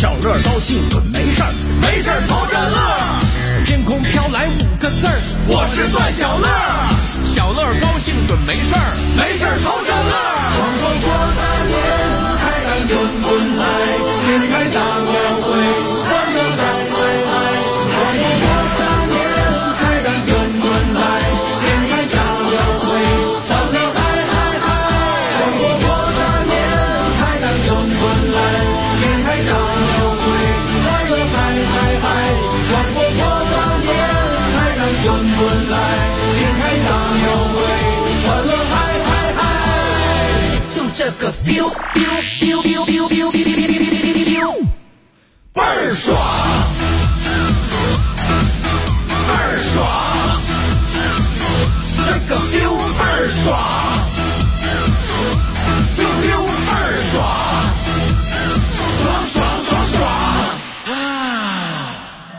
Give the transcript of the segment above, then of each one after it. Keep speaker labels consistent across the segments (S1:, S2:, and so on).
S1: 小乐高兴准没事儿，没事儿偷着乐。天空飘来5个字儿，我是段小乐。小乐高兴准没事儿，没事儿偷着乐。
S2: 光光过大年，彩蛋滚滚来，天开大庙会，欢乐嗨嗨嗨。光光过大年，彩蛋滚滚来，天开大庙会，早乐嗨嗨嗨。光光过大年，彩蛋滚滚来，天开大庙会，欢乐嗨嗨嗨。光光过大年，彩蛋滚滚来，天开大庙会，欢乐嗨嗨嗨。就这个 feel feel feel feel feel feel feel
S1: 倍儿爽，倍儿爽，这个 feel 倍儿爽 ，feel feel 倍儿爽，爽爽爽爽啊！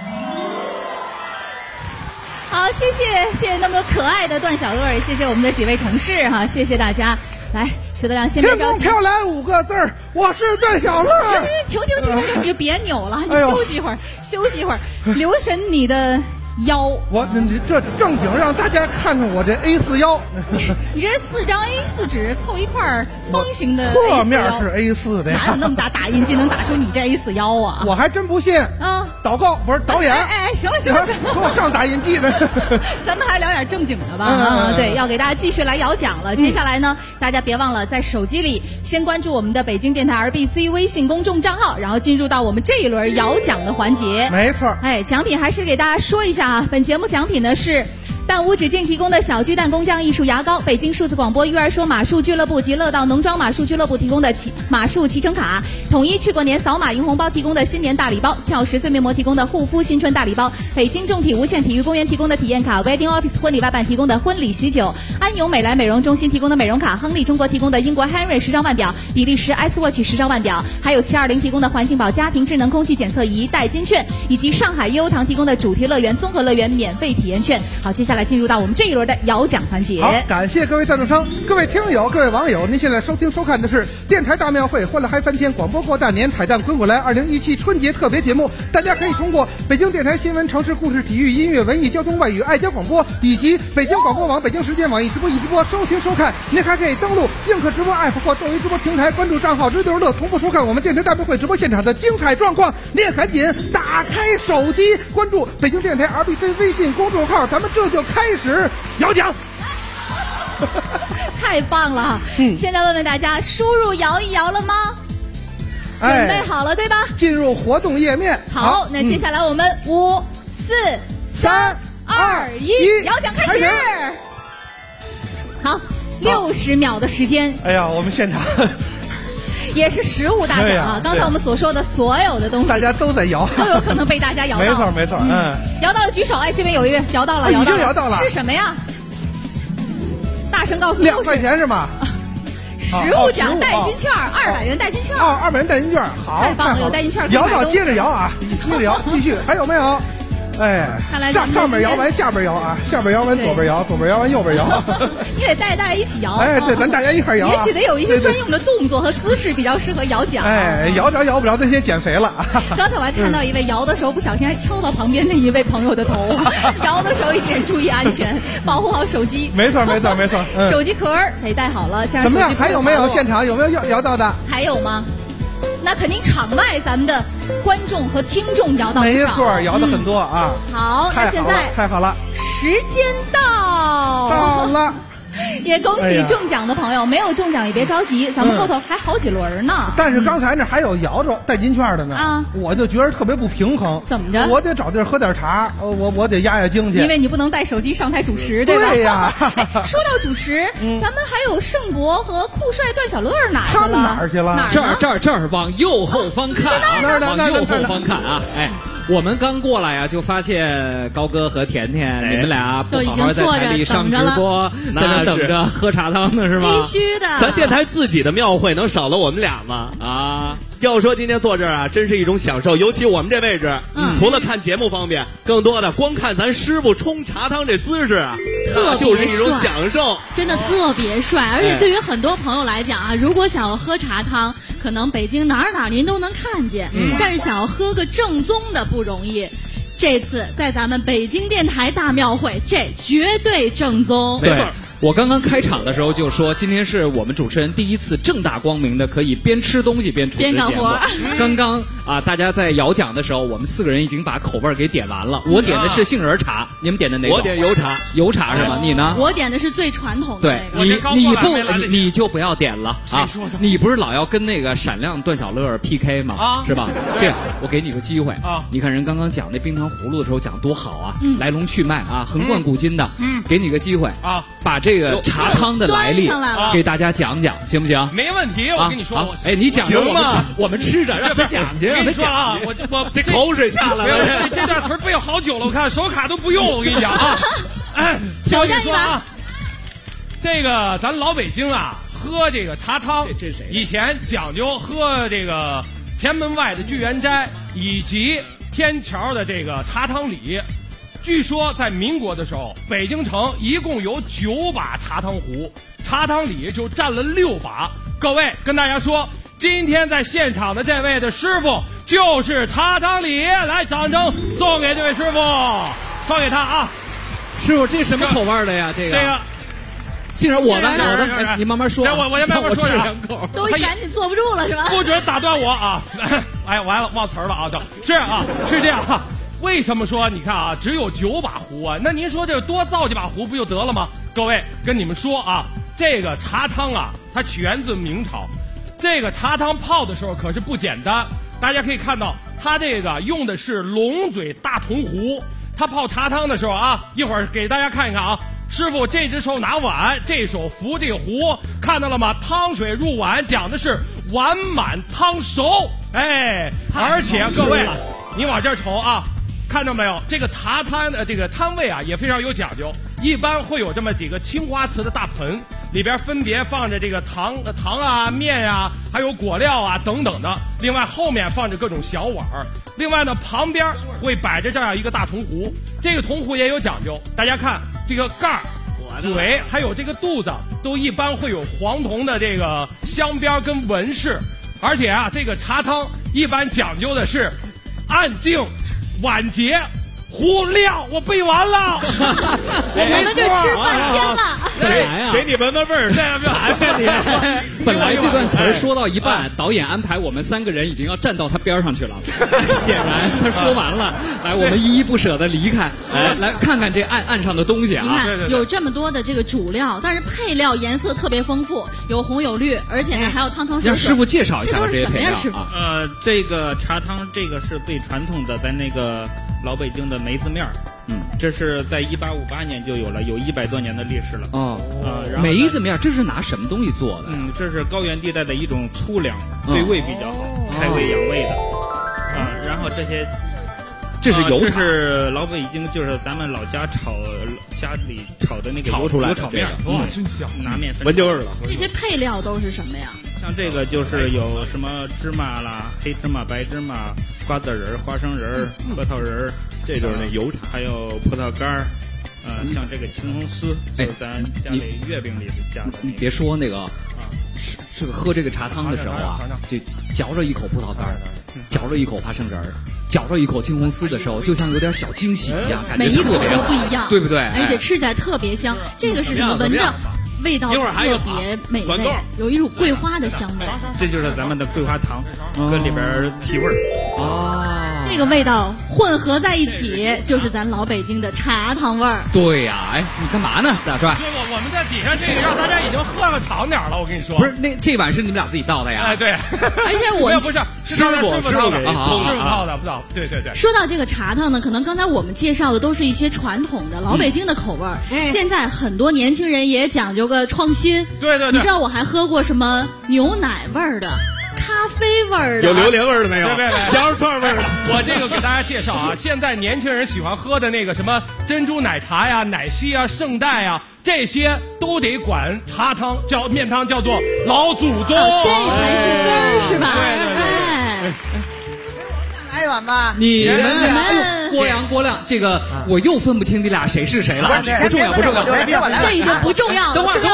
S3: 好，谢谢那么可爱的段小乐，也谢谢我们的几位同事哈，谢谢大家。来，徐德亮先别着急。
S4: 天空飘来5个字儿，我是段小乐。
S3: 停，你就别扭了，你休息一会儿，休息一会儿，留神你的腰。
S4: 你这正经让大家看看我这 A4 腰。
S3: 你这4张 A4 纸凑一块儿，方形的 A4 腰。
S4: 侧面是 A4 的呀。
S3: 哪有那么大打印机能打出你这 A4 腰啊？
S4: 我还真不信。
S3: 啊，
S4: 祷告不是导演。
S3: 行了，
S4: 给我上打印机的。
S3: 咱们还聊点正经的吧。对，要给大家继续来摇奖了。接下来呢，大家别忘了在手机里先关注我们的北京电台 RBC 微信公众账号，然后进入到我们这一轮摇奖的环节。
S4: 没错。
S3: 奖品还是给大家说一下啊，本节目奖品呢是蛋无止境提供的小巨蛋工匠艺术牙膏，北京数字广播育儿说马术俱乐部及乐道农庄马术俱乐部提供的马术骑乘卡，统一去过年扫码赢红包提供的新年大礼包，俏10岁面膜提供的护肤新春大礼包，北京重体无限体育公园提供的体验卡， Wedding Office 婚礼外办提供的婚礼喜酒，安永美莱美容中心提供的美容卡，亨利中国提供的英国 Henry 时尚腕表，比利时 Icewatch 时尚腕表，还有720提供的环境宝家庭智能空气检测仪代金券，以及上海优堂提供的主题乐园综合乐园免费体验券。好，接下来进入到我们这一轮的摇奖环节。
S4: 好，感谢各位赞助商、各位听友、各位网友，您现在收听收看的是电台大庙会欢乐嗨翻天广播过大年彩蛋滚滚来2017春节特别节目。大家可以通过北京电台新闻、城市故事、体育、音乐、文艺、交通、外语、爱家广播以及北京广播网、北京时间网易直播、易直播收听收看。您还可以登录映客直播 app 或斗鱼直播平台，关注账号知乐同步收看我们电台大庙会直播现场的精彩状况。您也赶紧打开手机关注北京电台 RBC 微信公众号，咱们这就开始摇奖。
S3: 太棒了！现在问问大家，输入摇一摇了吗？准备好了，对吧？
S4: 进入活动页面。
S3: 好，那接下来我们5、4、3、2、1，摇奖开始。好，60秒的时间。
S4: 哎呀，我们现场
S3: 也是实物大奖啊！刚才我们所说的所有的东西，
S4: 大家都在摇，
S3: 都有可能被大家摇到。
S4: 没错，
S3: 摇到了举手。哎，这边有一位摇到了，
S4: 已经摇到了，
S3: 是什么呀？大声告诉我，2
S4: 块钱是吗？
S3: 实物奖代金券，200元代金券。
S4: 200元代金券，好，
S3: 太棒了，有代金券。
S4: 摇到接着摇啊，接着摇，继续，还有没有？哎，上面摇完下边摇啊，下边摇完左边摇，左边摇完右边摇。
S3: 你得带大家一起摇。
S4: 哎，对，咱大家一块摇。
S3: 也许得有一些专用的动作和姿势比较适合摇奖。
S4: 哎，摇着摇不着，那些减肥了。
S3: 刚才我还看到一位摇的时候不小心还敲到旁边的一位朋友的头，摇的时候一定注意安全，保护好手机。
S4: 没错。
S3: 手机壳得带好了，这样
S4: 怎么样？还有没有现场有没有摇到的？
S3: 还有吗？那肯定场外咱们的观众和听众摇到不少，
S4: 没错，摇的很多啊。
S3: 好，那现在
S4: 太好了，
S3: 时间到
S4: 了。
S3: 也恭喜中奖的朋友，没有中奖也别着急，咱们后头还好几轮呢。
S4: 但是刚才那还有摇着代金券的呢
S3: 啊，
S4: 我就觉得特别不平衡。
S3: 怎么着？
S4: 我得找地儿喝点茶，我得压惊去。
S3: 因为你不能带手机上台主持，对吧？
S4: 对呀。
S3: 说到主持，咱们还有盛博和酷帅段小乐哪去了？
S4: 哪儿去了？
S5: 这儿往右后方看啊，往右后方看啊！哎，我们刚过来呀，就发现高哥和甜甜你们俩不好好在台里上直播，在那等着喝茶汤呢，是吧？
S3: 必须的。
S5: 咱电台自己的庙会能少了我们俩吗？啊！
S6: 要说今天坐这儿啊，真是一种享受，尤其我们这位置，除了看节目方便，更多的光看咱师傅冲茶汤这姿势啊，那就是一种享受，
S3: 真的特别帅。而且对于很多朋友来讲啊，如果想要喝茶汤，可能北京哪儿您都能看见，但是想要喝个正宗的不容易。这次在咱们北京电台大庙会，这绝对正宗。
S5: 没错。我刚刚开场的时候就说，今天是我们主持人第一次正大光明的可以边吃东西边主持节目。刚刚啊，大家在摇奖的时候，我们4个人已经把口味给点完了。我点的是杏仁茶，你们点的哪种？
S6: 我点油茶，
S5: 油茶是吗？你呢？
S3: 我点的是最传统的那
S5: 个。你就不要点了啊！你不是老要跟那个闪亮段小乐 PK 吗？是吧？这样，我给你个机会啊！你看人刚刚讲那冰糖葫芦的时候讲多好啊，来龙去脉啊，横贯古今的。给你个机会啊，把这个茶汤的来历给大家讲讲，行不行？
S1: 没问题，我跟你说。
S5: 哎，你讲我们吃着，让他讲去。
S1: 我跟你说啊，我
S6: 这口水下来了。
S1: 这段词背好久了，我看手卡都不用。我跟你讲啊，哎，
S3: 挑战一把。
S1: 这个咱老北京啊，喝这个茶汤，
S5: 这谁？
S1: 以前讲究喝这个前门外的聚源斋以及天桥的这个茶汤里。据说在民国的时候，北京城一共有9把茶汤壶，茶汤里就占了6把。各位跟大家说，今天在现场的这位的师傅就是茶汤里，来掌声送给这位师傅，送给他啊！
S5: 师傅，这什么口味的呀？这个杏仁，我的，哎，你慢慢说。
S1: 我先慢慢说
S5: 2口。
S3: 都赶紧坐不住了是吧？
S1: 不准打断我啊！哎，完了，忘词了啊！是啊，是这样啊。为什么说你看啊，只有9把壶啊？那您说这多造几把壶不就得了吗？各位跟你们说啊，这个茶汤啊，它起源自明朝。这个茶汤泡的时候可是不简单，大家可以看到，它这个用的是龙嘴大铜壶。它泡茶汤的时候啊，一会儿给大家看一看啊。师傅这只手拿碗，这手扶这个壶，看到了吗？汤水入碗，讲的是碗满汤熟。哎，而且各位，你往这儿瞅啊。看到没有？这个茶汤的这个汤位啊，也非常有讲究。一般会有这么几个青花瓷的大盆，里边分别放着这个糖啊、面啊，还有果料啊等等的。另外后面放着各种小碗儿。另外呢，旁边会摆着这样一个大铜壶。这个铜壶也有讲究，大家看这个盖儿、嘴还有这个肚子，都一般会有黄铜的这个镶边跟纹饰。而且啊，这个茶汤一般讲究的是按净。晚节壶亮，我背完了，
S3: 我们这吃半天了。
S5: 本来啊，
S6: 给你闻闻味儿，
S5: 本来这段词儿说到一半，导演安排我们3个人已经要站到他边上去了。显然他说完了，来，我们依依不舍的离开，来看看这岸上的东西啊。
S3: 你看，有这么多的这个主料，但是配料颜色特别丰富，有红有绿，而且呢还有汤汤水水。
S5: 让师傅介绍一下
S3: 这些配料。师傅，
S7: 这个茶汤，这个是最传统的，在那个老北京的梅子面儿。这是在1858年就有了，有100多年的历史了。
S5: 梅子面这是拿什么东西做的？
S7: 这是高原地带的一种粗粮，对胃比较好，开胃养胃的。然后这是油茶，这是老北京，就是咱们老家家里炒的那个
S5: 炒出来的
S7: 炒面，
S1: 哇，真香，
S7: 拿面粉
S6: 闻就味了。
S3: 这些配料都是什么呀？
S7: 像这个就是有什么芝麻啦、黑芝麻、白芝麻、瓜子仁、花生仁、核桃仁，
S6: 这就是那油茶，
S7: 还有葡萄干儿。像这个青红丝，就是咱家里月饼里加的。
S5: 你别说那个这个喝这个茶汤的时候啊，就嚼着一口葡萄干儿，嚼着一口花生仁儿，嚼着一口青红丝的时候，就像有点小惊喜一样，感觉
S3: 每一口都不一样，
S5: 对不对？
S3: 而且吃起来特别香。这个是什么？闻着味道特别美味，有一种桂花的香味。
S7: 这就是咱们的桂花糖，搁里边提味儿。
S3: 这个味道混合在一起，就是咱老北京的茶汤味儿。
S5: 对呀，哎，你干嘛呢，大帅？
S1: 我们在底下这个让大家已经喝了长点了，我跟你说。
S5: 不是，这碗是你们俩自己倒的呀？
S1: 哎，对。
S3: 而且我
S1: 不是师傅倒的，不倒。对。
S3: 说到这个茶汤呢，可能刚才我们介绍的都是一些传统的老北京的口味儿。现在很多年轻人也讲究个创新。
S1: 对。
S3: 你知道我还喝过什么牛奶味儿的？咖啡味儿的，
S6: 有榴莲味儿的没有？
S1: 对，
S6: 羊肉串味儿的。
S1: 我这个给大家介绍啊，现在年轻人喜欢喝的那个什么珍珠奶茶呀、奶昔啊、圣代啊，这些都得管茶汤面汤叫做老祖宗，
S3: 这才是根儿是吧？
S1: 对。
S8: 来一碗吧。
S5: 你们俩，郭亮，这个我又分不清你俩谁是谁了。不重要，
S3: 这已经不重要了。
S5: 等会儿，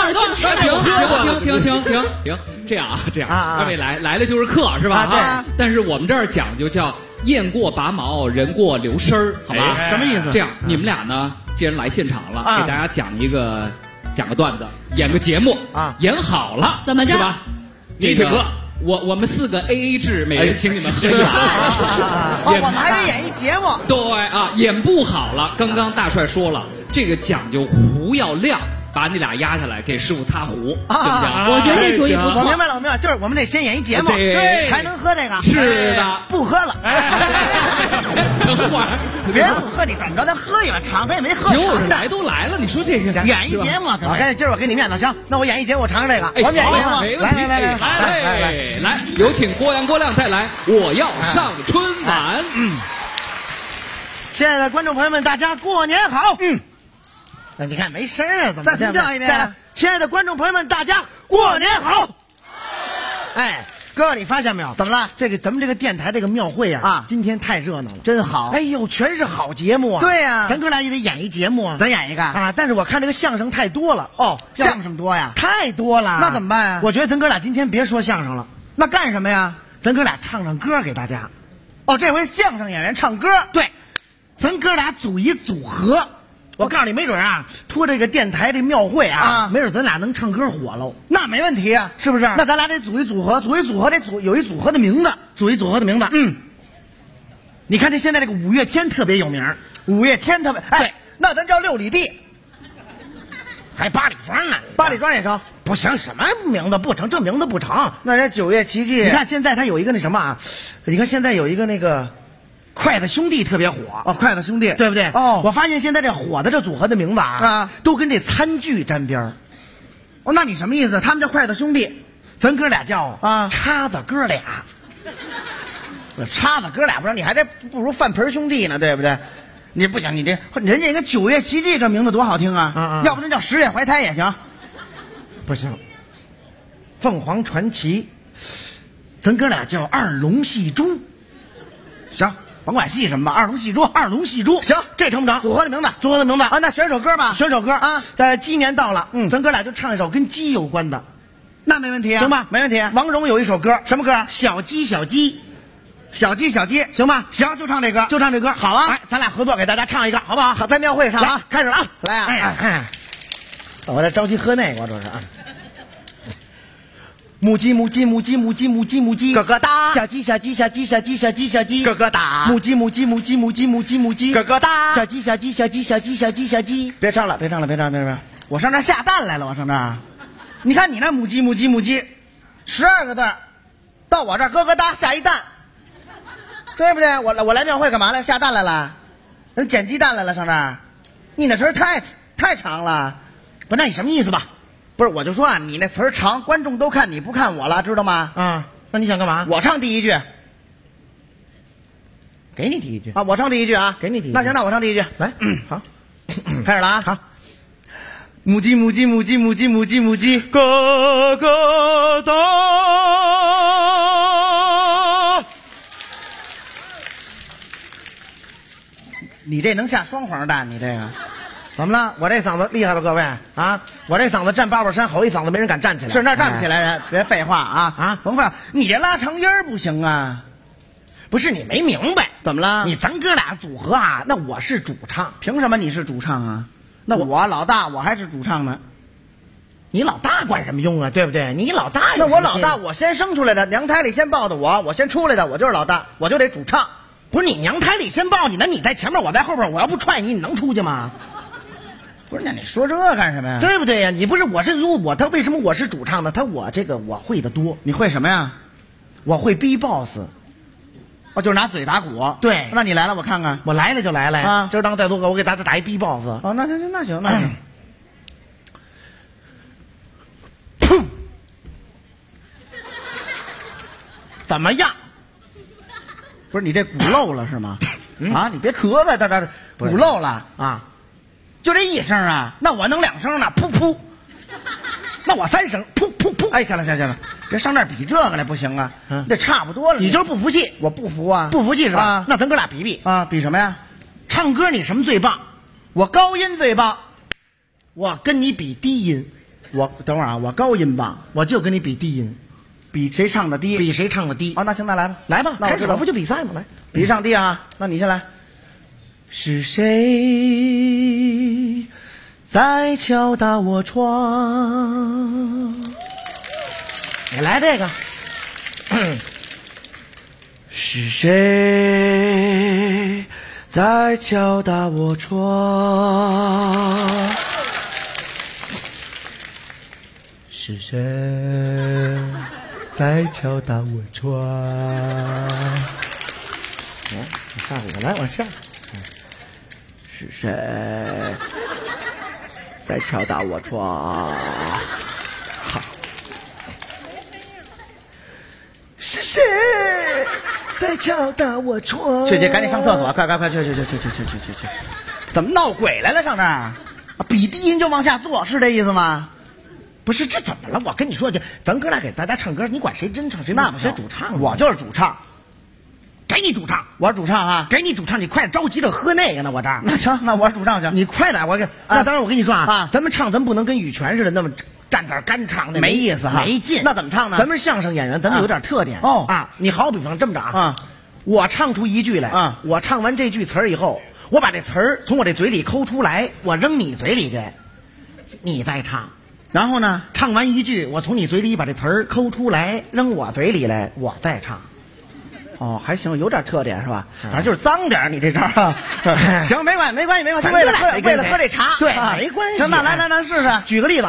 S5: 停，这样，二位来了就是客是吧？
S8: 对。
S5: 但是我们这儿讲究叫雁过拔毛，人过留声儿，好吧？
S8: 什么意思？
S5: 这样，你们俩呢，既然来现场了，给大家讲个段子，演个节目啊，演好了，
S3: 怎么着？
S5: 是吧？这个。我们4个 AA 制，每人请你们喝一碗。
S8: 我们还得演一节目。
S5: 对啊，演不好了。刚刚大帅说了，这个讲究壶要亮，把你俩压下来，给师傅擦壶，行不行？
S3: 我觉得这主意不错。
S8: 我明白了，就是我们得先演一节目，
S5: 对，
S8: 才能喝这个。
S5: 是的，
S8: 不喝了。
S5: 等会儿，
S8: 别不喝，你怎么着？咱喝一碗，场子也没喝。
S5: 就是来都来了，你说这个
S8: 演一节目，今儿我给你面子，行，那我演一节目，我尝尝这个。我们演一节目，
S5: 没问题。来，有请郭亮带来《我要上春晚》。
S8: 亲爱的观众朋友们，大家过年好。那你看没声啊？怎么？再重叫一遍。亲爱的观众朋友们，大家过年好。哎，哥，你发现没有？怎么了？咱们这个电台这个庙会啊，今天太热闹了，真好。哎呦，全是好节目啊！对呀，咱哥俩也得演一节目啊。咱演一个啊，但是我看这个相声太多了。哦，相声多呀？太多了。那怎么办呀？我觉得咱哥俩今天别说相声了，那干什么呀？咱哥俩唱唱歌给大家。哦，这回相声演员唱歌。对，咱哥俩组一组合。我告诉你，没准啊，托这个电台这庙会啊，没准咱俩能唱歌火喽。那没问题啊，是不是？那咱俩得组一组合，有一组合的名字，你看这现在这个五月天特别有名，对，那咱叫6里地，还8里庄呢，8里庄也成？不行，什么名字不成？这名字不成。那人9月奇迹，你看现在他有一个那什么啊，你看现在有一个那个。筷子兄弟特别火哦，筷子兄弟对不对？哦，我发现现在这火的这组合的名字啊，都跟这餐具沾边儿。哦，那你什么意思？他们叫筷子兄弟，咱哥俩叫叉子哥俩。叉子哥俩不是？你还不如饭盆兄弟呢，对不对？你不行，你这人家一个9月奇迹这名字多好听啊！要不咱叫10月怀胎也行。不行，凤凰传奇，咱哥俩叫二龙戏珠。行。甭管戏什么吧，二龙戏珠，行，这成不成？组合的名字啊，那选首歌吧，啊。鸡年到了，咱哥俩就唱一首跟鸡有关的，那没问题啊，行吧？没问题。王蓉有一首歌，什么歌？小鸡，行吧？行，就唱这歌，好啊！咱俩合作给大家唱一个，好不好？好，在庙会上啊，开始了啊，来啊！我这着急喝那个，我这是啊。母鸡，咯咯哒。小鸡，咯咯哒。母鸡，咯咯哒。小鸡。别唱了。我上这儿下蛋来了，你看你那母鸡，12个字，到我这儿咯咯哒下一蛋，对不对？我来庙会干嘛来？下蛋来了，人捡鸡蛋来了，上这儿。你那词儿太长了，不，那你什么意思吧？不是，我就说啊，你那词儿长，观众都看你不看我了，知道吗？啊，那你想干嘛？我唱第一句，给你第一句啊，我唱第一句啊，给你第一句。那行，那我唱第一句，来，好，开始了啊，好。母鸡，咯咯哒。你这能下双黄蛋？你这个。怎么了？我这嗓子厉害吧，各位啊！我这嗓子站八宝山吼一嗓子，没人敢站起来。是那站不起来人，别废话啊！甭废话，你这拉长音儿不行啊！不是你没明白，怎么了？咱哥俩组合啊，那我是主唱，凭什么你是主唱啊？那我老大，我还是主唱呢。你老大管什么用啊？对不对？你老大，那我老大，我先生出来的，娘胎里先抱的我先出来的，我就是老大，我就得主唱。不是你娘胎里先抱你，那你在前面，我在后边，我要不踹你，你能出去吗？不是，那你说这干什么呀？对不对呀？你不是我他为什么我是主唱呢？我会的多。你会什么呀？我会 B-box， 哦，就是拿嘴打鼓。对，那你来了，我看看。我来了就来了啊！今儿当再多个，我给大家打一 B-box。哦，那行。砰！怎么样？不是你这鼓漏了是吗？啊，你别咳嗽，这鼓漏了啊！就这一声啊，那我能2声呢，噗噗。那我3声，噗噗噗。 哎，行了，别上这儿比这个来，不行啊，这差不多了。你就是不服气，
S4: 我不服啊，
S8: 不服气是吧？那咱哥俩比啊，比什么呀？唱歌你什么最棒？我高音最棒，我跟你比低音。我等会儿啊，我高音棒，我就跟你比低音，比谁唱的低，比谁唱的低。哦，那行，那来吧，那开始了，不就比赛吗？来，比唱低啊，那你先来。是谁在敲打我窗？你来这个。是谁在敲打我窗？是谁在敲打我窗？往下我来，往下。是谁在敲打我窗？好。是谁在敲打我窗？去，赶紧上厕所，快，去！怎么闹鬼来了？上这儿比低音就往下坐，是这意思吗？不是，这怎么了？我跟你说，咱哥俩给大家唱歌，你管谁真唱谁那不谁主唱？我就是主唱，给你主唱，我是主唱啊，给你主唱，你快着急着喝那个呢，我这儿。那行，那我是主唱行，你快点，我给。那当然，我跟你说啊，咱们唱，咱不能跟羽泉似的那么站这儿干唱，那没意思哈，没劲。那怎么唱呢？咱们相声演员，咱们有点特点哦啊。你好比方这么着啊，我唱出一句来啊，我唱完这句词儿以后，我把这词儿从我这嘴里抠出来，我扔你嘴里去，你再唱。然后呢，唱完一句，我从你嘴里把这词儿抠出来，扔我嘴里来，我再唱。哦，还行，有点特点是吧？反正就是脏点，你这招啊。行，没关系。为了喝这茶，对，没关系。行，那来试试。举个例子。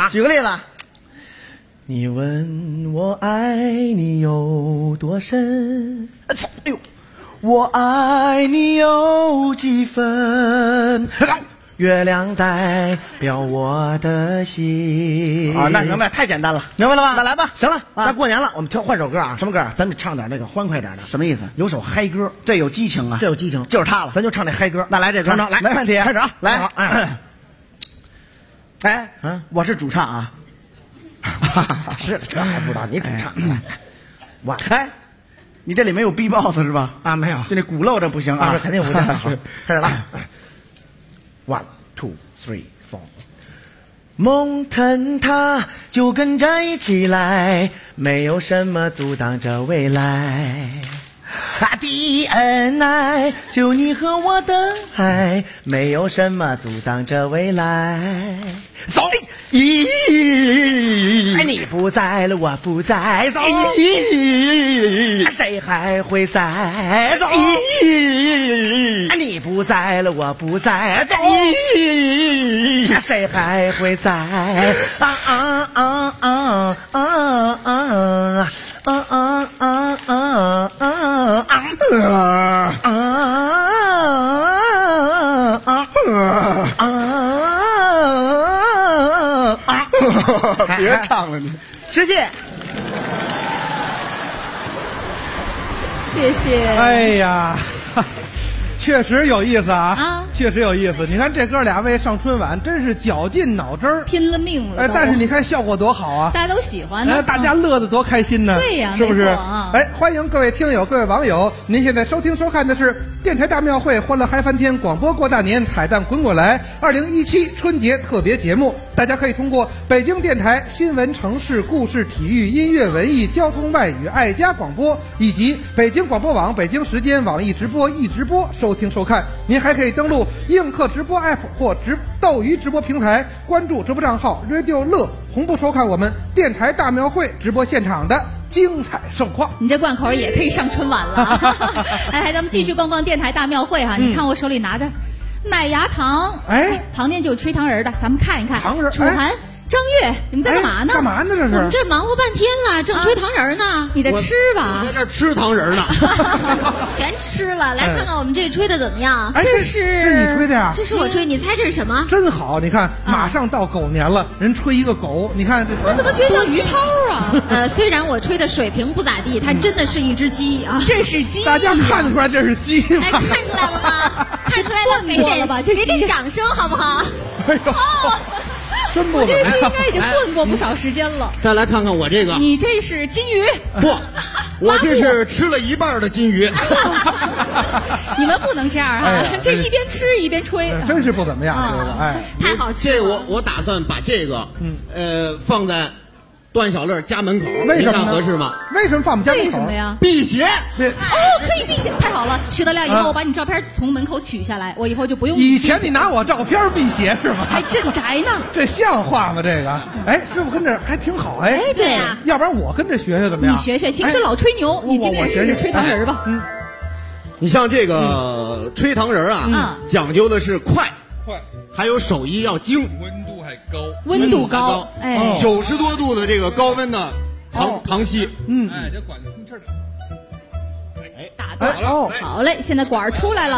S8: 你问我爱你有多深？哎呦，我爱你有几分？月亮代表我的心啊，那明白，太简单了，明白了吧？那来吧，行了，那过年了，我们换首歌啊，什么歌啊？咱们唱点那个欢快点的，什么意思？有首嗨歌，这有激情啊，就是它了，咱就唱这嗨歌。那来这歌，来，没问题，开始啊，来，我是主唱啊，是这还不知道你主唱，我你这里没有 B-box 是吧？啊，没有，就那鼓漏着不行啊，肯定不行。好，开始了。1, 2, 3, 4。梦坍塌就跟着一起来，没有什么阻挡着未来。大地恩爱，就你和我的爱，没有什么阻挡着未来。走！你不在了，我不在，走！谁还会在？走！你不在了，我不在，走！谁还会在？别唱了你，谢谢，
S3: 谢谢。
S4: 哎呀，确实有意思啊！确实有意思。你看这哥俩为上春晚，真是绞尽脑汁儿，
S3: 拼了命了。
S4: 但是你看效果多好啊！
S3: 大家都喜欢呢，
S4: 大家乐得多开心呢。
S3: 对呀，
S4: 是不是？
S3: 哎，
S4: 欢迎各位听友、各位网友，您现在收听收看的是电台大庙会欢乐嗨翻天广播过大年彩蛋滚滚来2017春节特别节目。大家可以通过北京电台新闻、城市、故事、体育、音乐、文艺、交通、外语、爱家广播，以及北京广播网、北京时间、网易直播、易直播收听收看。您还可以登录映客直播 app 或斗鱼直播平台，关注直播账号 Radio 乐，同步收看我们电台大庙会直播现场的精彩盛况。
S3: 你这贯口也可以上春晚了。来，咱们继续逛逛电台大庙会哈。你看我手里拿着麦芽糖，旁边就有吹糖人的，咱们看一看。
S4: 糖人，
S3: 楚涵、张悦，你们在干嘛呢？
S4: 干嘛呢？这是？
S3: 我们这忙活半天了，正吹糖人呢。你得吃吧？
S6: 我在这吃糖人呢。
S3: 全吃了。来看看我们这吹的怎么样？
S4: 这是你吹的呀？
S3: 这是我吹，你猜这是什么？
S4: 真好！你看，马上到狗年了，人吹一个狗，你看这。
S3: 我怎么觉得像鱼泡啊？虽然我吹的水平不咋地，它真的是一只鸡啊！这是鸡。
S4: 大家看得出来这是鸡吗？
S3: 看出来了吗？看出来了，给点掌声好不好？
S4: 哎呦！ 真不
S3: 我这个鸡应该已经炖过不少时间了。
S8: 再来看看我这个，
S3: 你这是金鱼？
S8: 不，我这是吃了一半的金鱼。
S3: 你们不能这样啊！这一边吃一边吹，
S4: 真是不怎么样，这个哎，
S3: 太好吃
S8: 了。这我打算把这个，放在段小乐家门口，
S4: 为什么
S8: 合适吗？
S4: 为什么放我们家门口？
S3: 为什么呀？
S8: 辟邪。
S3: 哦，可以辟邪，太好了！徐德亮，以后我把你照片从门口取下来，我以后就不用。
S4: 以前你拿我照片辟邪是吗？
S3: 还镇宅呢，
S4: 这像话吗？这个，哎，师傅跟这还挺好，哎，
S3: 对呀。
S4: 要不然我跟着学学怎么样？
S3: 你学学，平时老吹牛，你今天试试吹糖人吧。
S8: 你像这个吹糖人啊，讲究的是快，还有手艺要精，
S3: 温度高，哎
S8: ，90多度的这个高温的糖稀，
S1: 哎，这管子通气的，
S3: 哎，打断了，好嘞，现在管出来了，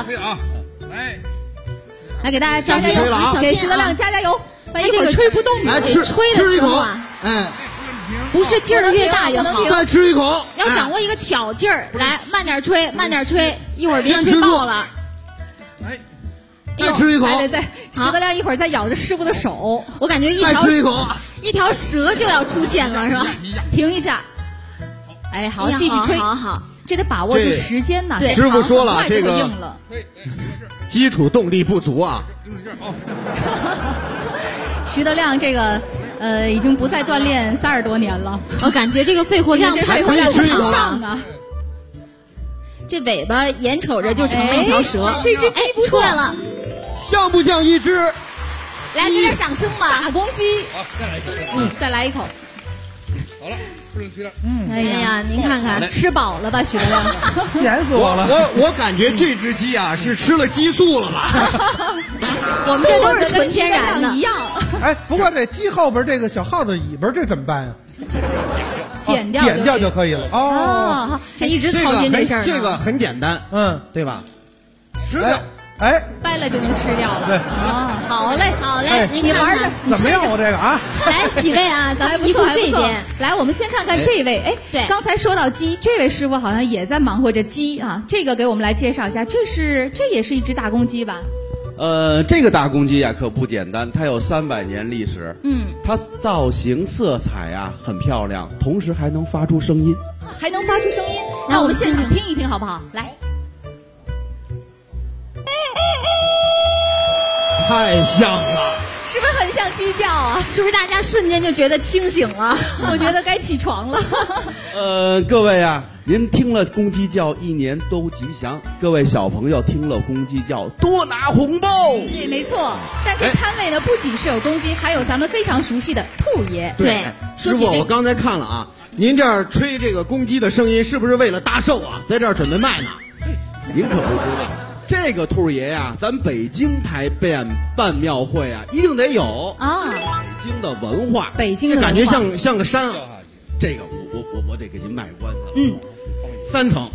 S3: 来给大家加油，给徐德亮加油，万一这个吹不动，
S8: 来吃一口，哎。
S3: 不是劲儿越大越好，
S8: 再吃一口，
S9: 要掌握一个巧劲儿，来慢点吹，慢点吹，一会儿别吹爆了。
S8: 哎，再吃一口，
S3: 徐德亮一会儿再咬着师傅的手，
S9: 我感觉一条蛇就要出现了，是吧？
S3: 停一下，哎，好，继续吹，
S9: 好，
S3: 这得把握住时间呐。
S8: 师傅说了，这个基础动力不足啊。
S3: 徐德亮这个。已经不再锻炼30多年了，
S9: 我感觉这个肺活量
S3: 肺活量不上啊！
S9: 这尾巴眼瞅着就成了一条蛇，
S3: 这只鸡不
S9: 出来了，
S8: 像不像一只？
S9: 来，给点掌声吧！
S3: 大公鸡，
S1: 好，再来一口，
S3: 再来一口。
S1: 好了，不能吹了。
S3: 哎呀，您看看，吃饱了吧，徐德亮？
S4: 甜死我了！
S8: 我感觉这只鸡啊是吃了激素了吧？
S9: 我们这都是纯天然的，
S3: 一样。
S4: 哎，不过这鸡后边这个小耗子尾巴这怎么办呀？
S3: 剪
S4: 掉就可以了。
S3: 哦，这一直操心这事儿。
S8: 这个很简单，对吧？吃掉，
S4: 哎，
S3: 掰了就能吃掉了。
S4: 对，
S3: 啊，好嘞，
S9: 你玩的
S4: 怎么样？我这个啊，
S9: 来几位啊，咱们移步这边。
S3: 来，我们先看看这位。哎，对，刚才说到鸡，这位师傅好像也在忙活着鸡啊。这个给我们来介绍一下，这也是一只大公鸡吧？
S10: 这个大公鸡呀可不简单，它有300年历史。它造型色彩呀很漂亮，同时还能发出声音。
S3: 还能发出声音？那我们现场听一听好不好？来，
S8: 太像了。
S3: 是不是很像鸡叫啊？
S9: 是不是大家瞬间就觉得清醒了？
S3: 我觉得该起床了。
S10: 各位啊，您听了公鸡叫，1年都吉祥。各位小朋友听了公鸡叫，多拿红包。
S3: 对，没错。但这摊位呢，不仅是有公鸡，还有咱们非常熟悉的兔爷。
S8: 对，师傅，我刚才看了啊，您这儿吹这个公鸡的声音，是不是为了大寿啊？在这儿准备卖呢？
S10: 您可不知道。这个兔爷呀，咱北京台办庙会啊，一定得有啊。北京的文化，
S3: 北京的
S8: 感觉像个山啊。
S10: 这个我得给您卖关子了。3层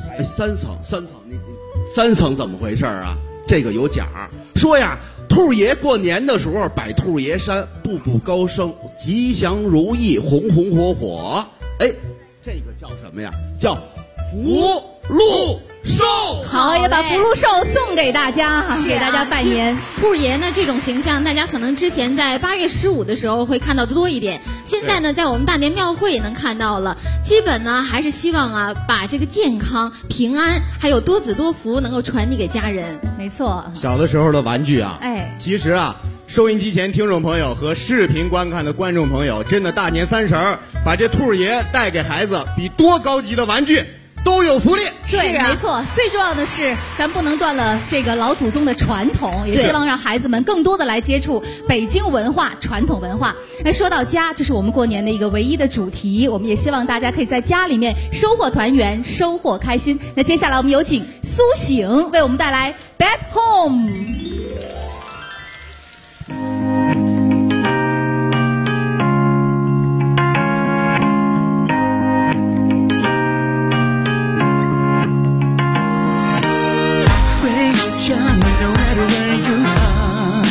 S10: ，3层怎么回事啊？这个有讲，说呀，兔爷过年的时候摆兔爷山，步步高升，吉祥如意，红红火火。哎，这个叫什么呀？叫福禄寿。
S3: 好，也把福禄寿送给大家，给大家拜年。
S9: 兔爷呢这种形象，大家可能之前在8月15的时候会看到的多一点，现在呢在我们大年庙会也能看到了。基本呢还是希望啊，把这个健康、平安，还有多子多福能够传递给家人。
S3: 没错，
S8: 小的时候的玩具啊，
S3: 哎，
S8: 其实啊，收音机前听众朋友和视频观看的观众朋友，真的大年30把这兔爷带给孩子，比多高级的玩具都有福利。
S3: 对，没错。最重要的是，咱不能断了这个老祖宗的传统，也希望让孩子们更多的来接触北京文化、传统文化。那说到家，这是我们过年的一个唯一的主题，我们也希望大家可以在家里面收获团圆，收获开心。那接下来我们有请苏醒为我们带来 Back Home。
S2: No matter where you are,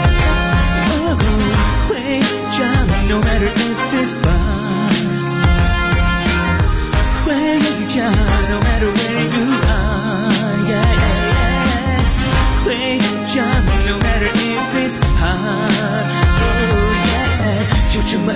S2: oh, 回家 no matter if it's far, 回家 no matter where you are, yeah, yeah, yeah. 回家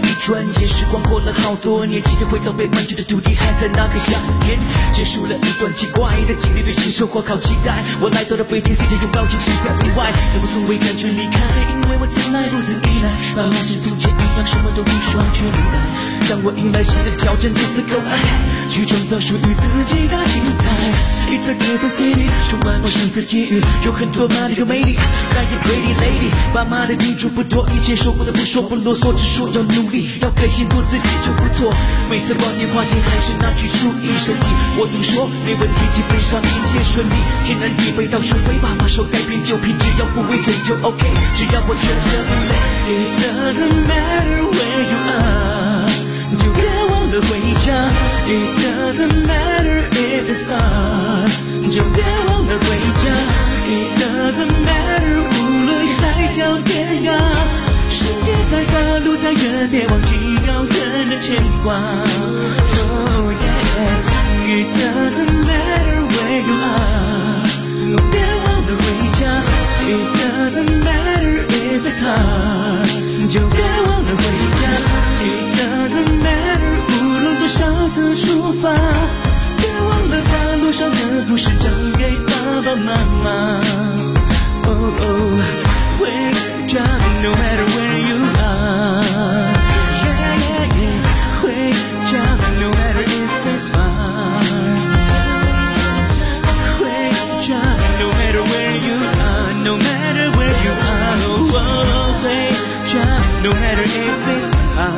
S2: 一转眼，时光过了好多年，记得回到被满足的土地，还在那个夏天。结束了一段奇怪的经历，对新生活好期待。我来到了北京 City， 有表情是在意外，但我从未感觉离开，因为我从来如此依赖。爸妈是从前一样，什么都必须安全领带。当我迎来新的挑战，第四个爱，去创造属于自己的精彩。It's a different city， 充满陌生的机遇，有很多玛丽和魅力。I am pretty lady， 爸妈的叮嘱不多，一切说过的不说，不啰嗦，只说要努力，要开心做自己就不错。每次挂电话前还是那句注意身体，我总说没问题，基本上一切顺利。天南地北到处飞，爸妈说改变就拼，只要不为真就 OK， 只要我觉得不累。It doesn't matter where you are， 就别忘了回家。It doesn't matter if it's far， 就别忘了回家。It doesn't matter， 无论海角天涯，世界再大路再远，别忘记遥远的牵挂。Oh yeah， It doesn't matter where you are， 别忘了回家。It doesn't matter if it's hard， 就别忘了回家。It doesn't matter， 无论多少次出发，别忘了把路上的故事讲给爸爸妈妈。Oh oh， 回家 ，No matter where you are，Yeah yeah yeah， 回家 ，No matter if it's far， 回家 ，No matter where you are，No matter where you are， oh， 回家 ，No matter if it's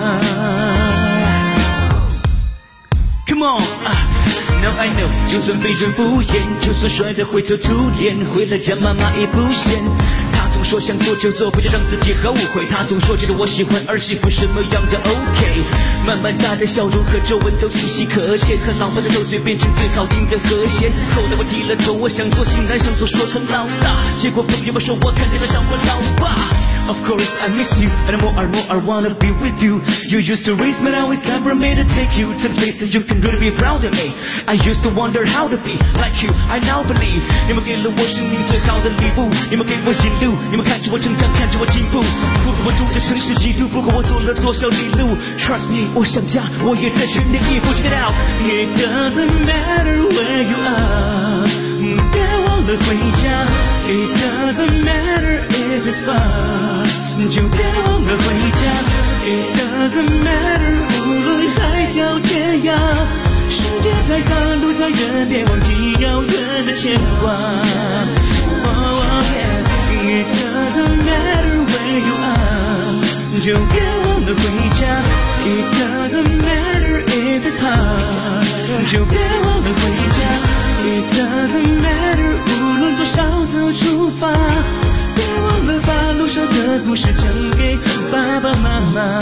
S2: far。Come on。Now I know， 就算被人敷衍，就算摔得灰头土脸，回了家妈妈也不嫌。他总说想做就做，不要让自己后悔。他总说觉得我喜欢儿媳妇什么样的 OK， 慢慢大的笑容和皱纹都清晰可见，和老爸的斗嘴变成最好听的和弦。后来我低了头，我想做型男，想做说成老大，结果朋友们说我看见了像我老爸。Of course I miss you, and more I wanna be with you. You used to raise me, now it's time for me to take you to the place that you can really be proud of me. I used to wonder how to be like you, I now believe. 你们给了我生命最好的礼物，你们给我引路，你们看着我成长，看着我进步。不管我住的城市几度，不管我走了多少里路 ，Trust me， 我想家，我也在全力以赴。Check it out, it doesn't matter where you are， 别忘了回家。It doesn't matter if it's far， 就别忘了回家。It doesn't matter， 无论海角天涯，世界再大路再远，别忘记遥远的牵挂。Oh yeah， It doesn't matter where you are， 就别忘了回家。It doesn't matter if it's hard， 就别忘了回家。It doesn't matter， 无论多少次出发，别忘了把路上的故事讲给爸爸妈妈。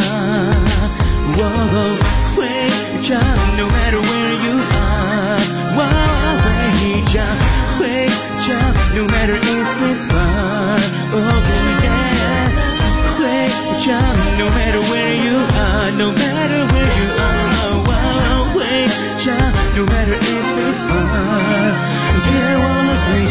S2: 回家 ，No matter where you are， 回家，回家 ，No matter if it's far， oh yeah， 回家 ，No matter where you are，No matter where you are， 回家 ，No matter if it's far， 别忘了回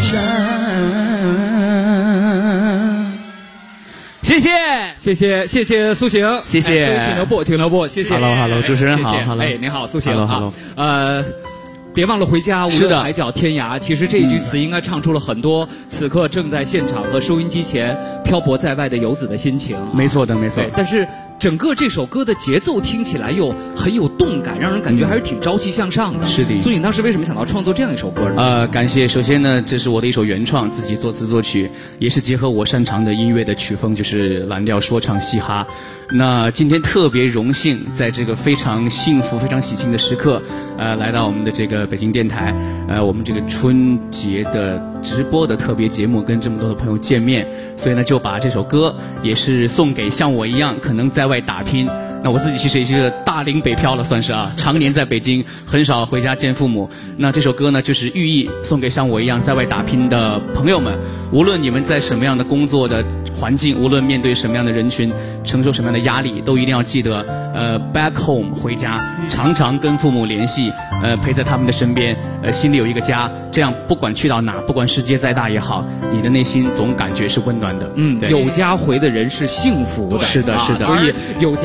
S2: 家。谢谢，
S5: 谢谢，谢谢苏醒，
S6: 谢谢，
S5: 请留步，请留步，谢谢。
S6: Hello， 主持人好
S5: ，Hello， 您好，苏醒
S6: ，Hello，
S5: 别忘了回家，无论海角天涯。其实这一句词应该唱出了很多此刻正在现场和收音机前漂泊在外的游子的心情。
S6: 没错的，没错。
S5: 但是整个这首歌的节奏听起来又很有动感，让人感觉还是挺朝气向上的。
S6: 是的。
S5: 苏醒当时为什么想到创作这样一首歌呢？
S6: 感谢。首先呢，这是我的一首原创，自己作词作曲，也是结合我擅长的音乐的曲风，就是蓝调说唱嘻哈。那今天特别荣幸，在这个非常幸福、非常喜庆的时刻，来到我们的这个北京电台，我们这个春节的直播的特别节目，跟这么多的朋友见面，所以呢，就把这首歌也是送给像我一样可能在外打拼。那我自己其实也是个大龄北漂了，算是啊，常年在北京，很少回家见父母。那这首歌呢，就是寓意送给像我一样在外打拼的朋友们，无论你们在什么样的工作的环境，无论面对什么样的人群，承受什么样的压力，都一定要记得back home 回家，常常跟父母联系，陪在他们的身边，心里有一个家，这样不管去到哪，不管世界再大也好，你的内心总感觉是温暖的。
S5: 有家回的人是幸福的。
S6: 是的，是的。
S5: 所以有家咱就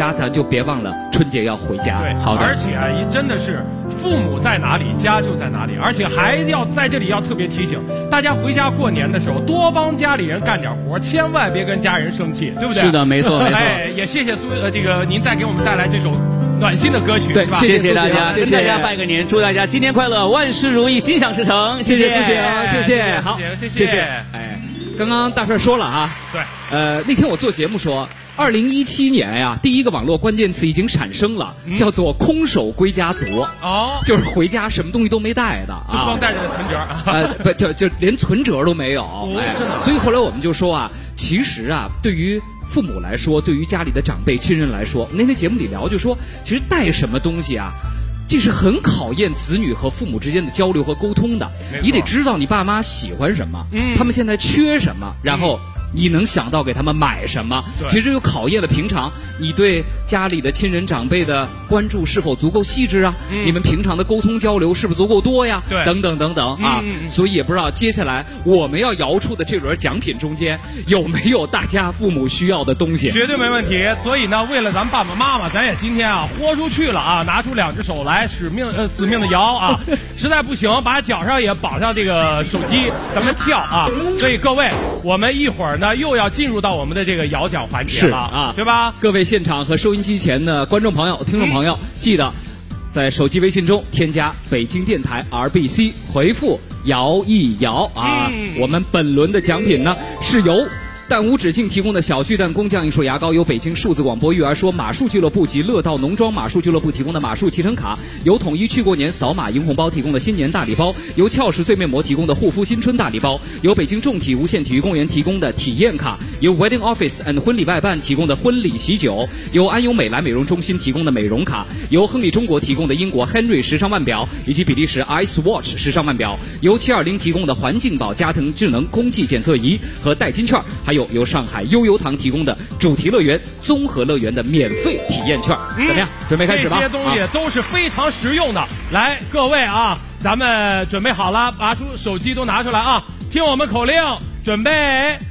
S5: 别忘了春节要回家。
S1: 对，
S5: 好的。
S1: 而且啊，真的是父母在哪里，家就在哪里。而且还要在这里要特别提醒大家，回家过年的时候多帮家里人干点活，千万别跟家人生气，对不对？
S6: 是的，没错没错。
S1: 哎，也谢谢这个您再给我们带来这首暖心的歌曲，
S6: 对，
S1: 是吧？
S6: 谢谢大家，跟大家拜个年，祝大家新年快乐，万事如意，心想事成。
S5: 谢谢思晴，谢谢，好，
S1: 谢谢。
S5: 哎，刚刚大帅说了啊，
S1: 对，
S5: 那天我做节目说，2017年呀，第一个网络关键词已经产生了，叫做空手归家族。
S1: 哦，
S5: 就是回家什么东西都没带的啊，
S1: 光带着存折。
S5: 不，就连存折都没有。哎，所以后来我们就说啊，其实啊，对于父母来说，对于家里的长辈亲人来说，那天节目里聊就说，其实带什么东西啊，这是很考验子女和父母之间的交流和沟通的。你得知道你爸妈喜欢什么，他们现在缺什么，然后你能想到给他们买什么。其实就考验了平常你对家里的亲人长辈的关注是否足够细致啊，你们平常的沟通交流是不是足够多呀，等等等等啊。所以也不知道接下来我们要摇出的这轮奖品中间有没有大家父母需要的东西。
S1: 绝对没问题。所以呢，为了咱们爸爸妈妈，咱也今天啊豁出去了啊，拿出2只手来死命的摇啊，实在不行把脚上也绑上这个手机，咱们跳啊。所以各位，我们一会儿呢又要进入到我们的这个摇奖环节了啊，对吧？
S5: 各位现场和收音机前的观众朋友、听众朋友，记得在手机微信中添加北京电台 RBC， 回复摇一摇啊。我们本轮的奖品呢是由但无止境提供的小巨蛋工匠艺术牙膏，由北京数字广播育儿说马术俱乐部及乐道农庄马术俱乐部提供的马术骑乘卡，由统一去过年扫码赢红包提供的新年大礼包，由俏实岁面膜提供的护肤新春大礼包，由北京众体无限体育公园提供的体验卡，由 Wedding Office and 婚礼外办提供的婚礼喜酒，由安永美兰美容中心提供的美容卡，由亨利中国提供的英国 Henry 时尚腕表以及比利时 Ice Watch 时尚腕表，由720提供的环境宝家庭智能空气检测仪和代金券，还有由上海悠游堂提供的主题乐园综合乐园的免费体验券。怎么样？准备开始吧。
S1: 这些东西都是非常实用的。来，各位啊，咱们准备好了，拿出手机都拿出来啊，听我们口令，准备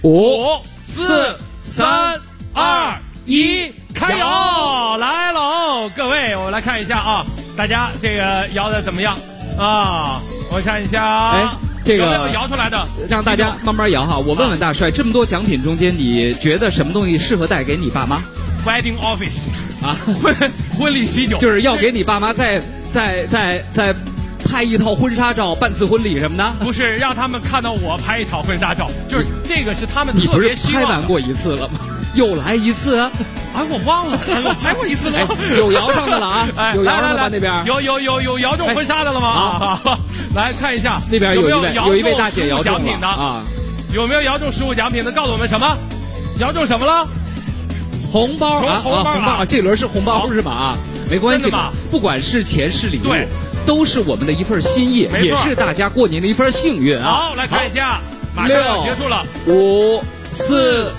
S1: 5、4、3、2、1，开摇！来喽，各位，我们来看一下啊，大家这个摇的怎么样啊？我看一下啊。
S5: 这个
S1: 摇出来的，
S5: 让大家慢慢摇哈。我问问大帅，这么多奖品中间，你觉得什么东西适合带给你爸妈
S1: ？Wedding Office
S5: 啊，
S1: 婚礼喜酒，
S5: 就是要给你爸妈再拍一套婚纱照，办次婚礼什么的。
S1: 不是让他们看到我拍一套婚纱照，就是这个是他们
S5: 特
S1: 别希望的。
S5: 你不是拍完过一次了吗？又来一次啊！
S1: 哎，我忘了，我拍过一次了。
S5: 有摇上的了啊！
S1: 哎，
S5: 有摇上的吧？那边
S1: 有摇中婚纱的了吗？啊，来看一下
S5: 那边有一位大姐摇中
S1: 奖品的
S5: 啊，
S1: 有没有摇中15奖品的？告诉我们什么？摇中什么了？
S5: 红包啊！红包啊！这轮是红包是吧？啊，没关系吧？不管是钱是礼物，都是我们的一份心意，也是大家过年的一份幸运啊！
S1: 好，来看一下，马上要结束了
S5: ，5、4、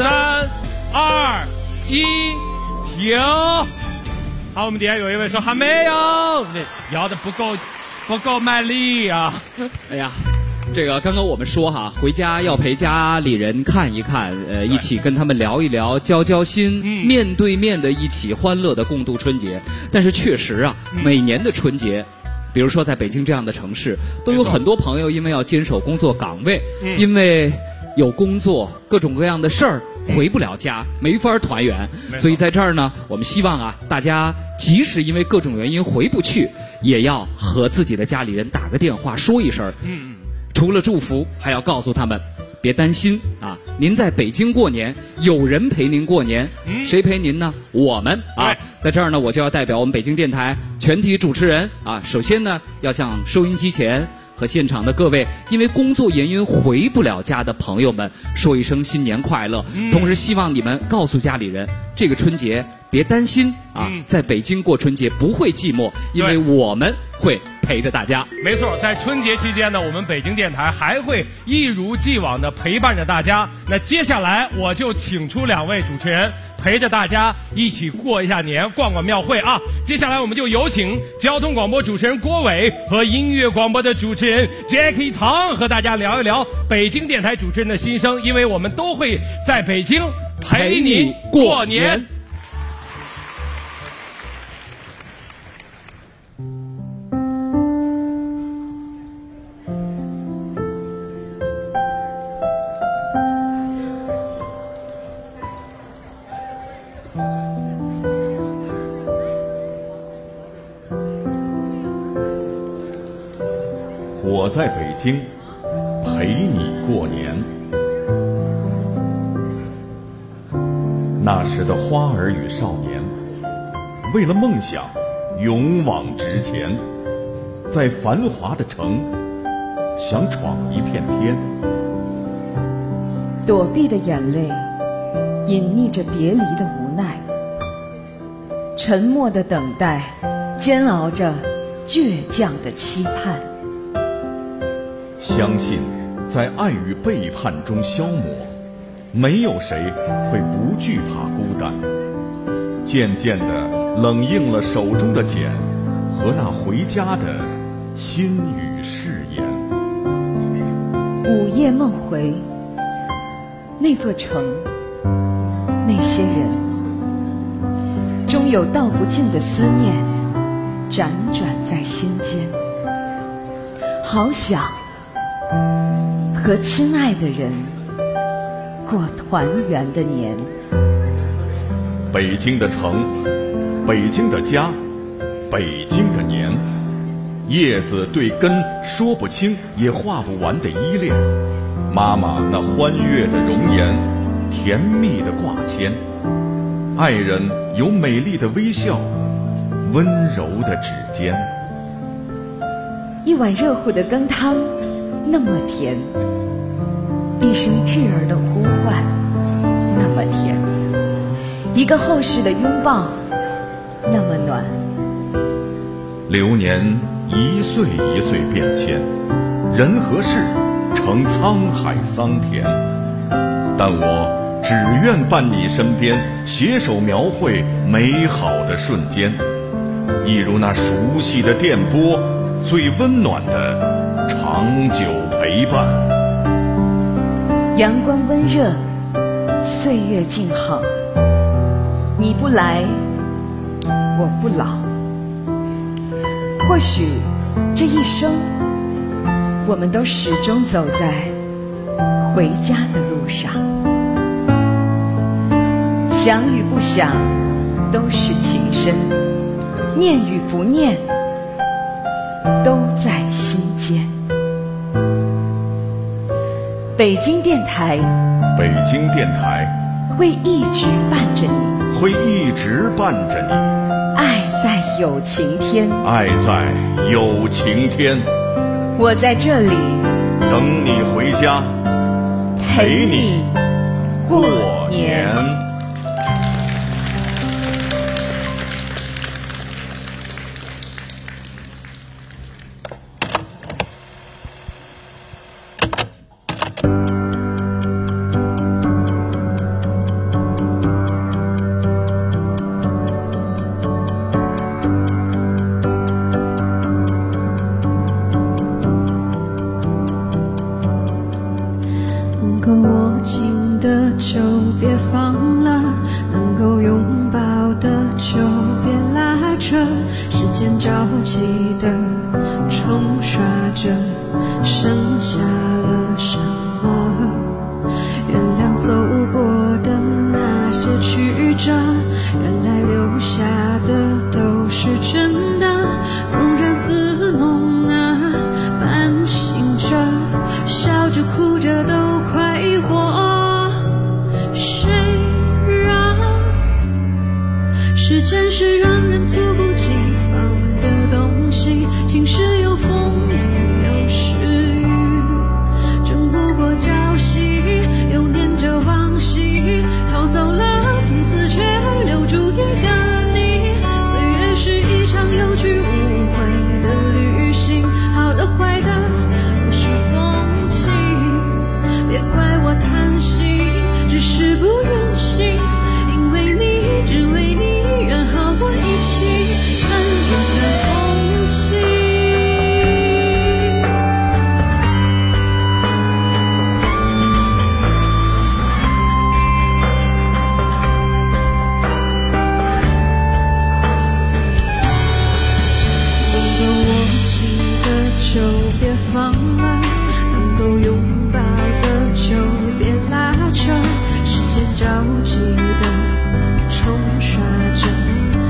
S1: 3、2、1，停。好，我们底下有一位说还没有，摇的不够卖力啊！
S5: 哎呀，这个刚刚我们说哈，回家要陪家里人看一看，一起跟他们聊一聊，交交心，面对面的一起欢乐的共度春节。但是确实啊，每年的春节，比如说在北京这样的城市，都有很多朋友因为要坚守工作岗位，因为有工作各种各样的事儿回不了家，没法团圆。所以在这儿呢，我们希望啊，大家即使因为各种原因回不去，也要和自己的家里人打个电话说一声。除了祝福，还要告诉他们别担心啊！您在北京过年，有人陪您过年，谁陪您呢？我们啊，在这儿呢，我就要代表我们北京电台全体主持人啊，首先呢，要向收音机前和现场的各位因为工作原因回不了家的朋友们说一声新年快乐，同时希望你们告诉家里人，这个春节别担心啊，在北京过春节不会寂寞，因为我们会陪着大家。
S1: 没错，在春节期间呢，我们北京电台还会一如既往的陪伴着大家。那接下来我就请出2位主持人陪着大家一起过一下年，逛逛庙会啊。接下来我们就有请交通广播主持人郭伟和音乐广播的主持人 Jackie 唐和大家聊一聊北京电台主持人的心声，因为我们都会在北京陪你过年。
S11: 我在北京陪你过年。那时的花儿与少年，为了梦想勇往直前，在繁华的城想闯一片天。
S12: 躲避的眼泪隐匿着别离的无奈，沉默的等待煎熬着倔强的期盼。
S11: 相信在爱与背叛中消磨，没有谁会不惧怕孤单。渐渐地冷硬了手中的茧和那回家的心语誓言。
S12: 午夜梦回，那座城，那些人，终有道不尽的思念辗转在心间。好想和亲爱的人过团圆的年。
S11: 北京的城，北京的家，北京的年，叶子对根说不清也画不完的依恋，妈妈那欢悦的容颜，甜蜜的挂牵，爱人有美丽的微笑，温柔的指尖。
S12: 一碗热乎的羹汤那么甜，一声稚儿的呼唤那么甜，一个厚实的拥抱那么暖。
S11: 流年一岁一岁变迁，人和事成沧海桑田，但我只愿伴你身边，携手描绘美好的瞬间，一如那熟悉的电波，最温暖的长久陪伴。
S12: 阳光温热，岁月静好，你不来，我不老。或许这一生，我们都始终走在回家的路上。想与不想都是情深，念与不念都在心间。北京电台，
S11: 北京电台
S12: 会一直伴着你，
S11: 会一直伴着你。
S12: 爱在有晴天，
S11: 爱在有晴天。
S12: 我在这里
S11: 等你回家，陪你过年。
S13: 能够握紧的就别放了，能够拥抱的就别拉扯，时间着急的冲刷着，剩下了什么？原谅走过的那些曲折，原来留下的都是真的，纵然似梦啊，半醒着，笑着哭着都快活。谁让时间是让人猝不及防的东西，晴时有风有时雨，争不过朝夕，又念着往昔，逃走了青丝却留住一个你。岁月是一场有去无回的旅行，好的坏的都是风景，别怪我贪心，只是不忍心，因为你，只为你，愿和我一起看远的风景。能够握紧的就别放了，能够拥抱的就别拉扯，时间着急的冲刷着，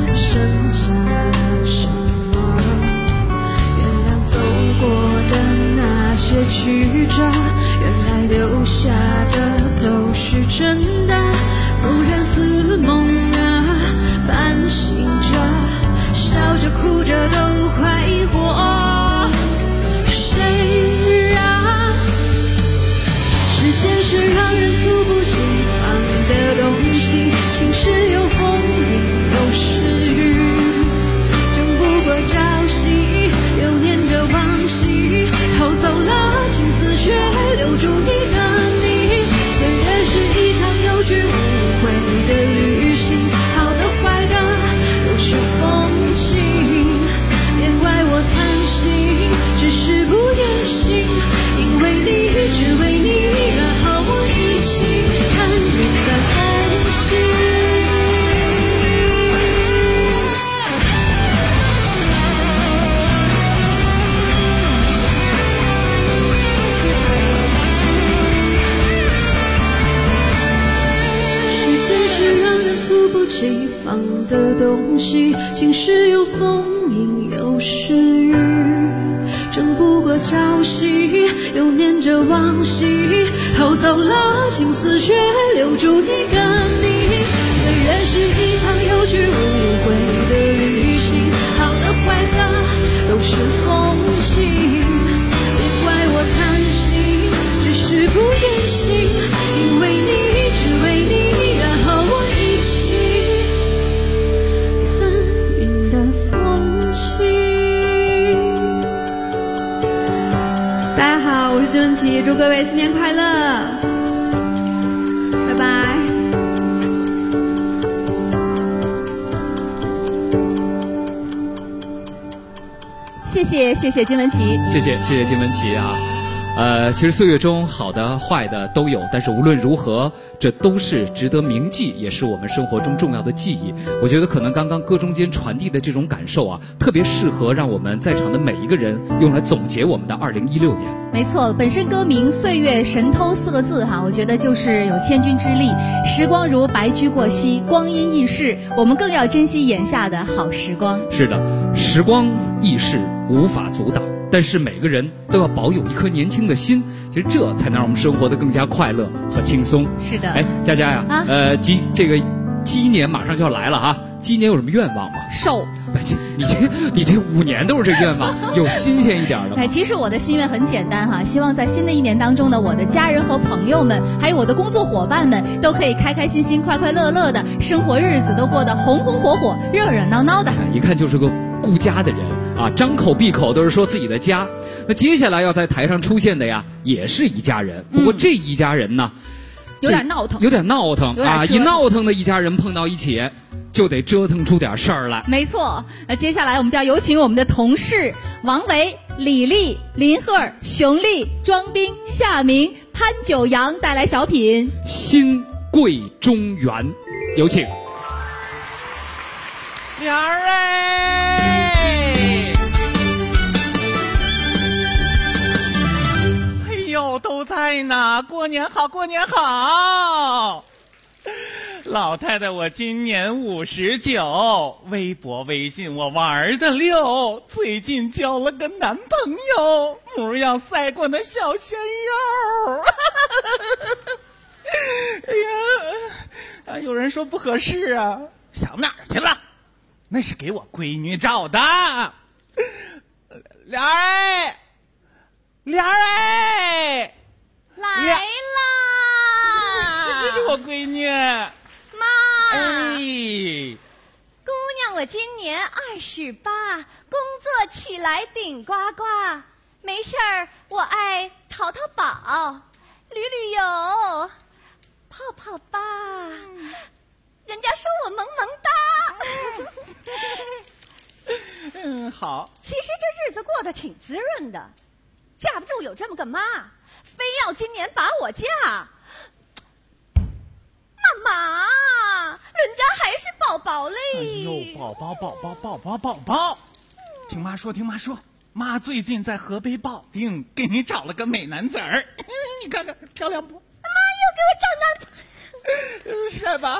S13: 剩下了什么？原谅走过的息，晴时有风阴有时雨，争不过朝夕，又念着往昔，偷走了青丝却留住一个你。岁月是一场有去无回的旅行，好的坏的都是风景，别怪我贪心，只是不愿醒，因为你只为你，然后我一起看云的风景。
S3: 大家好，我是金文琪，祝各位新年快乐，拜拜。谢谢金文琪，
S5: 谢谢金文琪啊。其实岁月中好的坏的都有，但是无论如何，这都是值得铭记，也是我们生活中重要的记忆。我觉得可能刚刚歌中间传递的这种感受啊，特别适合让我们在场的每一个人用来总结我们的2016年。
S3: 没错，本身歌名《岁月神偷》4个字哈，我觉得就是有千钧之力。时光如白驹过隙，光阴易逝，我们更要珍惜眼下的好时光。
S5: 是的，时光易逝无法阻挡，但是每个人都要保有一颗年轻的心，其实这才能让我们生活得更加快乐和轻松。
S3: 是的，
S5: 哎，佳佳呀，鸡年马上就要来了哈，鸡年有什么愿望吗？
S3: 瘦。
S5: 你这5年都是这愿望，有新鲜一点的吗？
S3: 其实我的心愿很简单哈，希望在新的一年当中呢，我的家人和朋友们，还有我的工作伙伴们，都可以开开心心、快快乐乐的生活，日子都过得红红火火、热热闹闹的。
S5: 一看就是个顾家的人啊，张口闭口都是说自己的家。那接下来要在台上出现的呀，也是一家人。不过这一家人呢，
S3: 有点闹腾
S5: 啊！一闹腾的一家人碰到一起，就得折腾出点事儿来。
S3: 没错，那接下来我们就要有请我们的同事王维、李丽、林赫、熊丽、庄斌、夏明、潘九阳带来小品《
S5: 新贵中原》，有请。
S14: 莲儿哎，哎呦，都在呢！过年好，过年好！老太太，我今年59，微博、微信我玩的溜，最近交了个男朋友，模样赛过那小鲜肉。哎呀，有人说不合适啊，想哪儿去了？那是给我闺女找的。莲儿，莲儿哎，
S15: 来啦！
S14: 这是我闺女。
S15: 妈，
S14: 哎，
S15: 姑娘，我今年28，工作起来顶呱呱。没事儿，我爱淘淘宝，旅游，泡泡吧。人家说我萌萌
S14: 哒。好。
S15: 其实这日子过得挺滋润的，架不住有这么个妈，非要今年把我嫁。妈妈，人家还是宝宝嘞。
S14: 哎呦，宝！听妈说，妈最近在河北保定给你找了个美男子儿，你看看漂亮不？
S15: 妈又给我找男朋友，
S14: 帅吧？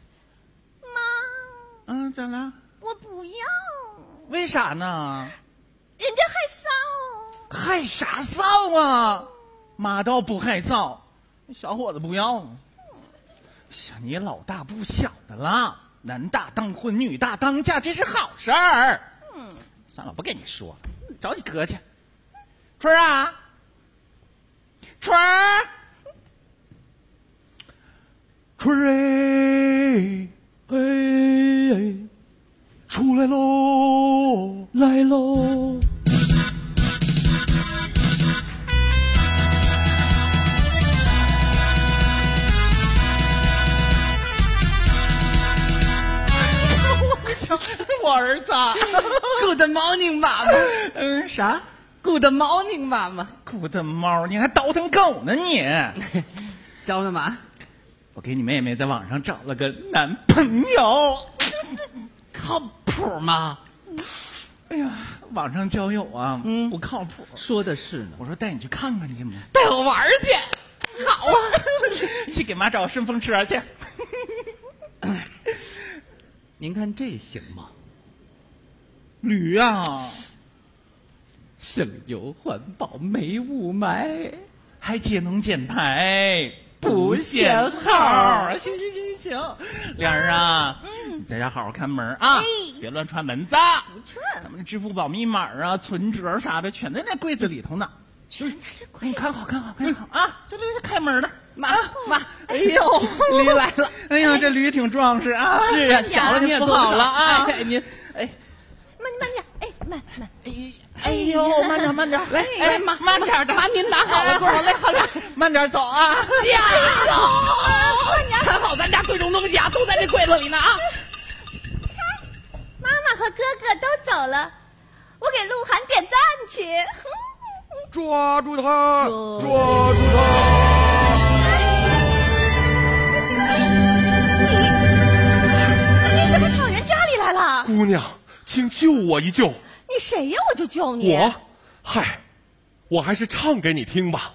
S15: 妈，
S14: 咋了？
S15: 我不要。
S14: 为啥呢？
S15: 人家害臊。
S14: 害啥臊啊？妈倒不害臊，小伙子不要。呀，你老大不小的了，男大当婚，女大当嫁，这是好事儿。算了，不跟你说，找你哥去。春儿啊，春儿，春儿哎，出来喽，来喽。我儿子
S16: ，Good morning， 妈妈。
S14: 啥
S16: ？Good morning， 妈妈。
S14: Good morning， 你还倒腾狗呢你？
S16: 找什么？
S14: 我给你妹妹在网上找了个男朋友，
S16: 靠谱吗？
S14: 哎呀，网上交友啊，不靠谱。
S16: 说的是呢。
S14: 我说带你去看看去吗？
S16: 带我玩去。好啊，
S14: 去给妈找个顺风车去。
S16: 您看这行吗？
S14: 驴啊，
S16: 省油环保没雾霾，
S14: 还节能减排
S16: 不限号。
S14: 行，俩人啊，你在家好好看门啊，别乱串门子。咱们的支付宝密码啊、存折啥的，全在那柜子里头呢。
S15: 全在这柜子。
S14: 看好啊！这驴是开门的。
S16: 妈，
S14: 哎呦，
S16: 驴来了！
S14: 哎呀，这驴挺壮实啊！
S16: 是啊，小了你也
S14: 不好了啊！
S16: 哎，您
S15: 慢点，慢。
S14: 哎呦，慢点，
S16: 来，慢点的，把您拿好了锅，来，好了，
S14: 慢点走啊！
S16: 加油！看好咱家贵重东西啊，都在这柜子里呢啊！
S15: 妈妈和哥哥都走了，我给鹿晗点赞去。
S1: 抓住他！
S15: 你怎么跑人家里来了？
S1: 姑娘，请救我一救！
S15: 你谁呀？我就救你。
S1: 我还是唱给你听吧。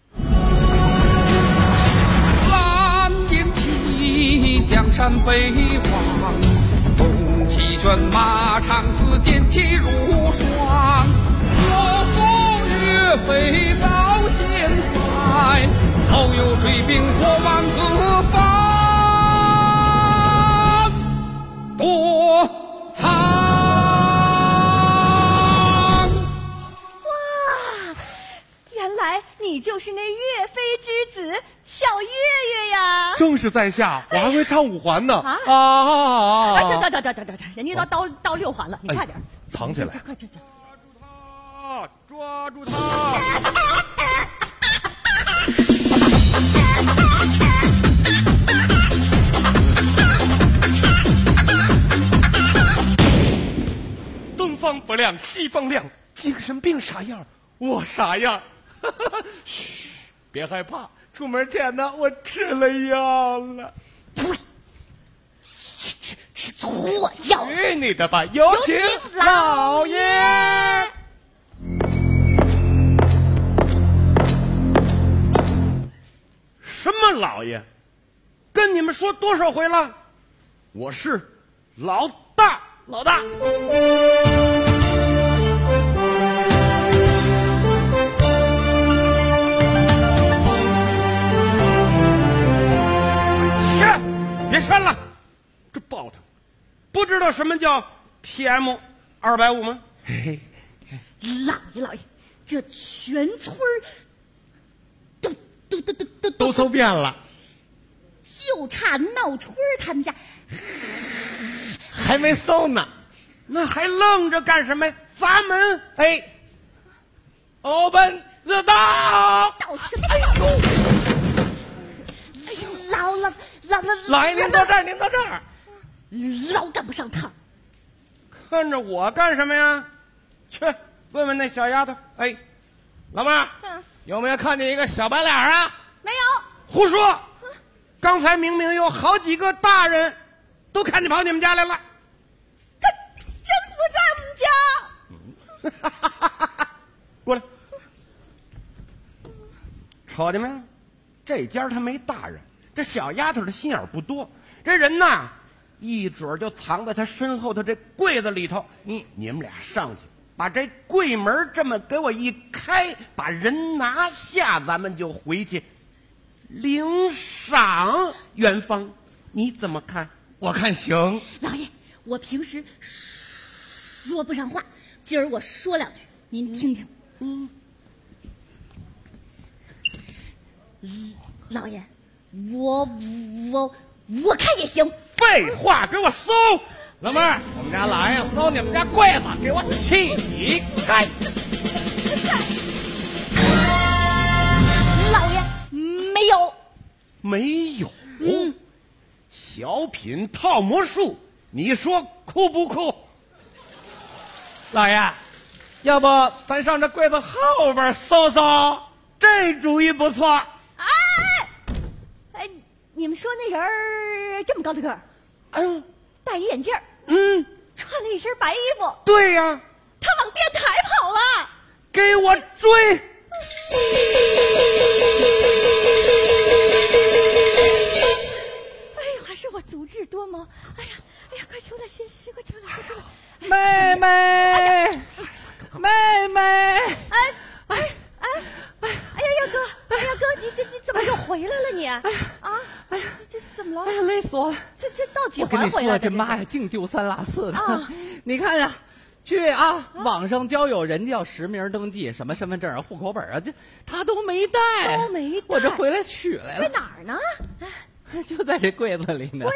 S17: 蓝雁起，江山北望，红旗卷，马场子，剑气如霜。我赴岳飞到现在，后有追兵过万字帆，多藏。
S15: 原来你就是那岳飞之子小岳岳呀！
S1: 正是在下，我还会唱五环呢。
S15: 等，人家都到6环了，你快点，
S1: 藏起来。
S15: 快！
S1: 抓住他！东方不亮西方亮，精神病啥样我啥样。嘘，别害怕，出门前呢我吃了药了。
S15: 吃错药！
S1: 去你的吧！有请老爷。
S18: 什么老爷？跟你们说多少回了？我是老大。别删了，这报他，不知道什么叫 PM250吗？
S15: 老爷，这全村
S1: 都搜遍了，
S15: 就差闹春他们家
S1: 还没搜呢。
S18: 那还愣着干什么呀？砸门
S1: ！Open the door！
S15: 到什么道？哎呦，
S1: 老爷您坐这儿，
S15: 老赶不上趟。
S18: 看着我干什么呀？去问问那小丫头。
S1: 老妹儿，有没有看见一个小白脸啊？
S15: 没有。
S18: 胡说！刚才明明有好几个大人都看见跑你们家来了。
S15: 他真不在我们家。
S18: 过来，瞅见没？这家他没大人，这小丫头的心眼不多。这人呐，一准就藏在他身后的这柜子里头。你们俩上去，把这柜门这么给我一开，把人拿下，咱们就回去领赏元芳。你怎么看？
S1: 我看行。
S15: 老爷，我平时说不上话，今儿我说两句，您听听。老爷，我看也行。
S18: 废话，给我搜！
S1: 老妹儿，我们家老爷要搜你们家柜子，给我起开！
S15: 老爷，
S18: 没有。小品套魔术，你说酷不酷？
S1: 老爷，要不咱上这柜子后边搜搜？
S18: 这主意不错。
S15: 你们说那人儿这么高的个儿，戴一眼镜儿，穿了一身白衣服。
S18: 对呀，
S15: 他往电台跑了。
S18: 给我追！
S15: 哎呦，还是我足智多谋。哎呀， 哎呀，快出来，先快出来，快出来！
S16: 妹妹，妹妹，
S15: 哎呀，哥，你怎么又回来了你？啊，这怎么了？
S16: 哎呀，累死我了！
S15: 这到几
S16: 我跟你说，
S15: 回回来的？
S16: 这妈呀，净丢三落四的。
S15: 啊
S16: 你看呀，去啊，网上交友，人家要实名登记，什么身份证啊、户口本啊，这他都没带，我这回来取来了。
S15: 在哪儿呢？
S16: 就在这柜子里呢。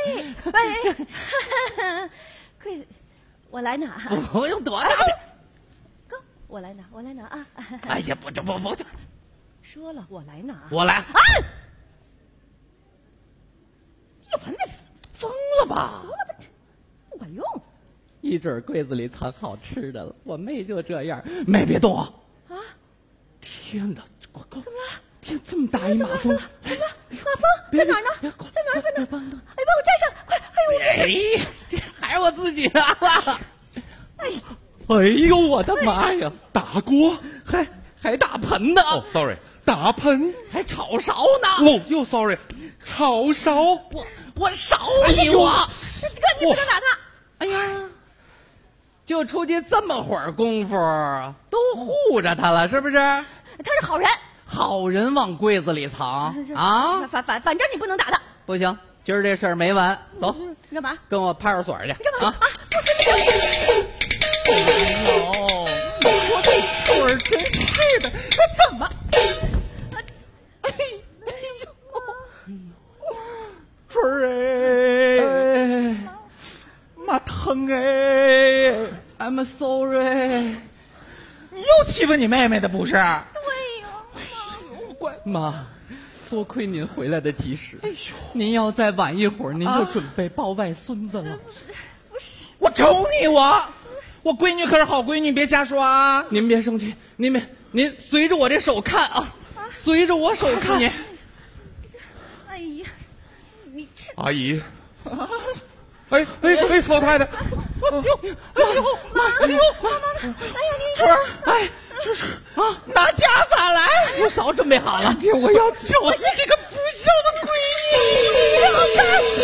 S15: 柜子，我来拿。
S16: 不用多大的。
S15: 哥，我来拿啊！
S16: 哎呀，不，
S15: 说了，我来拿。
S16: 我来。
S15: 啊！你闻着
S16: 疯了吧？
S15: 不管用。
S16: 一准柜子里藏好吃的了。我妹就这样，妹别动啊！
S15: 啊！
S16: 天哪，
S15: 怎么了？
S16: 天，这么大一马蜂！
S15: 马蜂在哪儿呢？在哪儿？哎，帮我摘上！快！
S16: 哎，这还是我自己的。哎呦，我的妈呀！
S1: 打锅
S16: 还打盆呢！
S1: 哦 ，sorry， 打盆
S16: 还炒勺呢！
S1: 哦，又 sorry， 炒勺！
S16: 我勺你我！
S15: 哥，你不能打他！
S16: 哎呀，就出去这么会儿功夫，都护着他了，是不是？
S15: 他是好人。
S16: 好人往柜子里藏啊！
S15: 反正你不能打他。
S16: 不行，今儿这事儿没完，走。
S15: 干嘛？
S16: 跟我派出所去。
S15: 干嘛？
S16: 啊！
S15: 不行！
S16: 我这腿儿真是的，他怎么？哎呦，春儿哎，妈疼哎 ！I'm sorry。
S14: 你又欺负你妹妹的不是？
S15: 对呀。
S16: 妈，多亏您回来的及时。哎呦，您要再晚一会儿，您就准备抱外孙子了。
S14: 不是，我瞅你我闺女可是好闺女，别瞎说啊！
S16: 您别生气，您随着我这手看啊，随着我手看您。
S15: 哎呀，你这
S1: 阿姨，哎，老太太，
S15: 妈，哎呀，你
S14: 春儿，哎。就是啊，拿家法来！
S16: 我早准备好了。
S14: 今天我要教训这个不孝的闺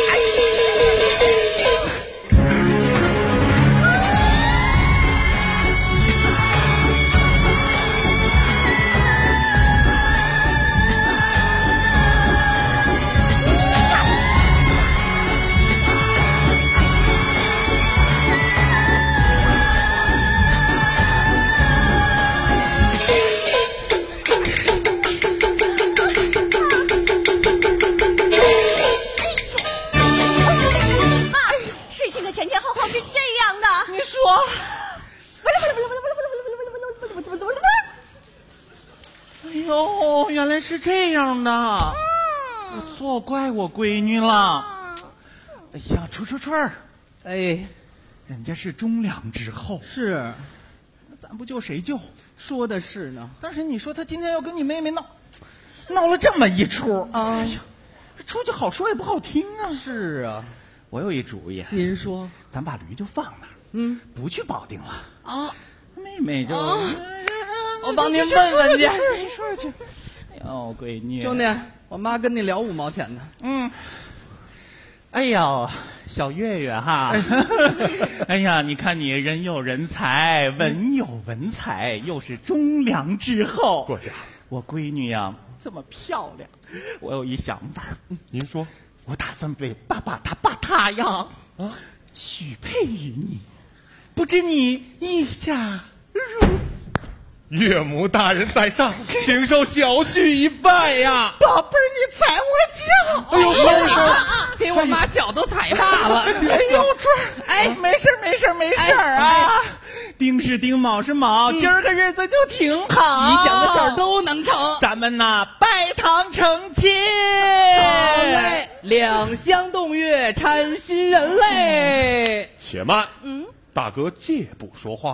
S14: 哦，原来是这样的，我错怪我闺女了。哎呀，春儿，
S16: 哎，
S14: 人家是忠良之后，
S16: 是，
S14: 咱不救谁救？
S16: 说的是呢。
S14: 但是你说他今天要跟你妹妹闹了这么一出啊！哎呀，出去好说也不好听啊。
S16: 是啊，
S14: 我有一主意。
S16: 您说，
S14: 咱把驴就放那儿，不去保定了
S16: 啊。
S14: 妹妹就，
S16: 我帮您问问去。
S14: 说去。哦，闺女，
S16: 兄弟，我妈跟你聊5毛钱呢。
S14: 哎呦，小月月哈，哎呀，你看你人有人才，文有文才，又是忠良之后。
S1: 过奖。
S14: 我闺女呀，这么漂亮，我有一想法。
S1: 您说，
S14: 我打算把她呀许配于你，不知你意下如？
S1: 岳母大人在上，请受小婿一拜呀！
S14: 宝贝儿，你踩我脚！
S16: 哎呦，给我妈脚都踩大了！
S14: 哎呦，春儿，哎，没事啊！丁是丁，卯是卯，今儿个日子就挺好，
S16: 吉祥的事儿都能成。
S14: 咱们呐，拜堂成亲。
S16: 好嘞，两相动月，搀新人嘞。
S1: 且慢，大哥借步说话。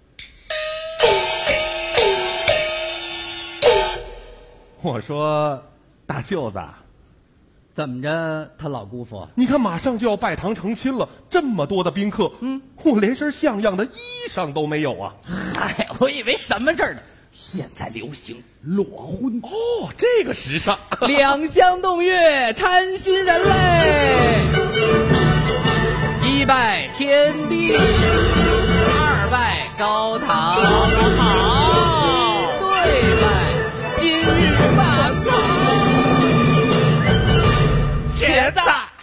S1: 我说，大舅子，
S16: 怎么着？他老姑父，
S1: 你看马上就要拜堂成亲了，这么多的宾客，我连身像样的衣裳都没有啊！
S16: 嗨，我以为什么事儿呢？现在流行裸婚
S1: 哦，这个时尚，
S16: 两相动月，搀新人嘞。 一拜天地，二拜高堂，对拜今日饭堂。茄子。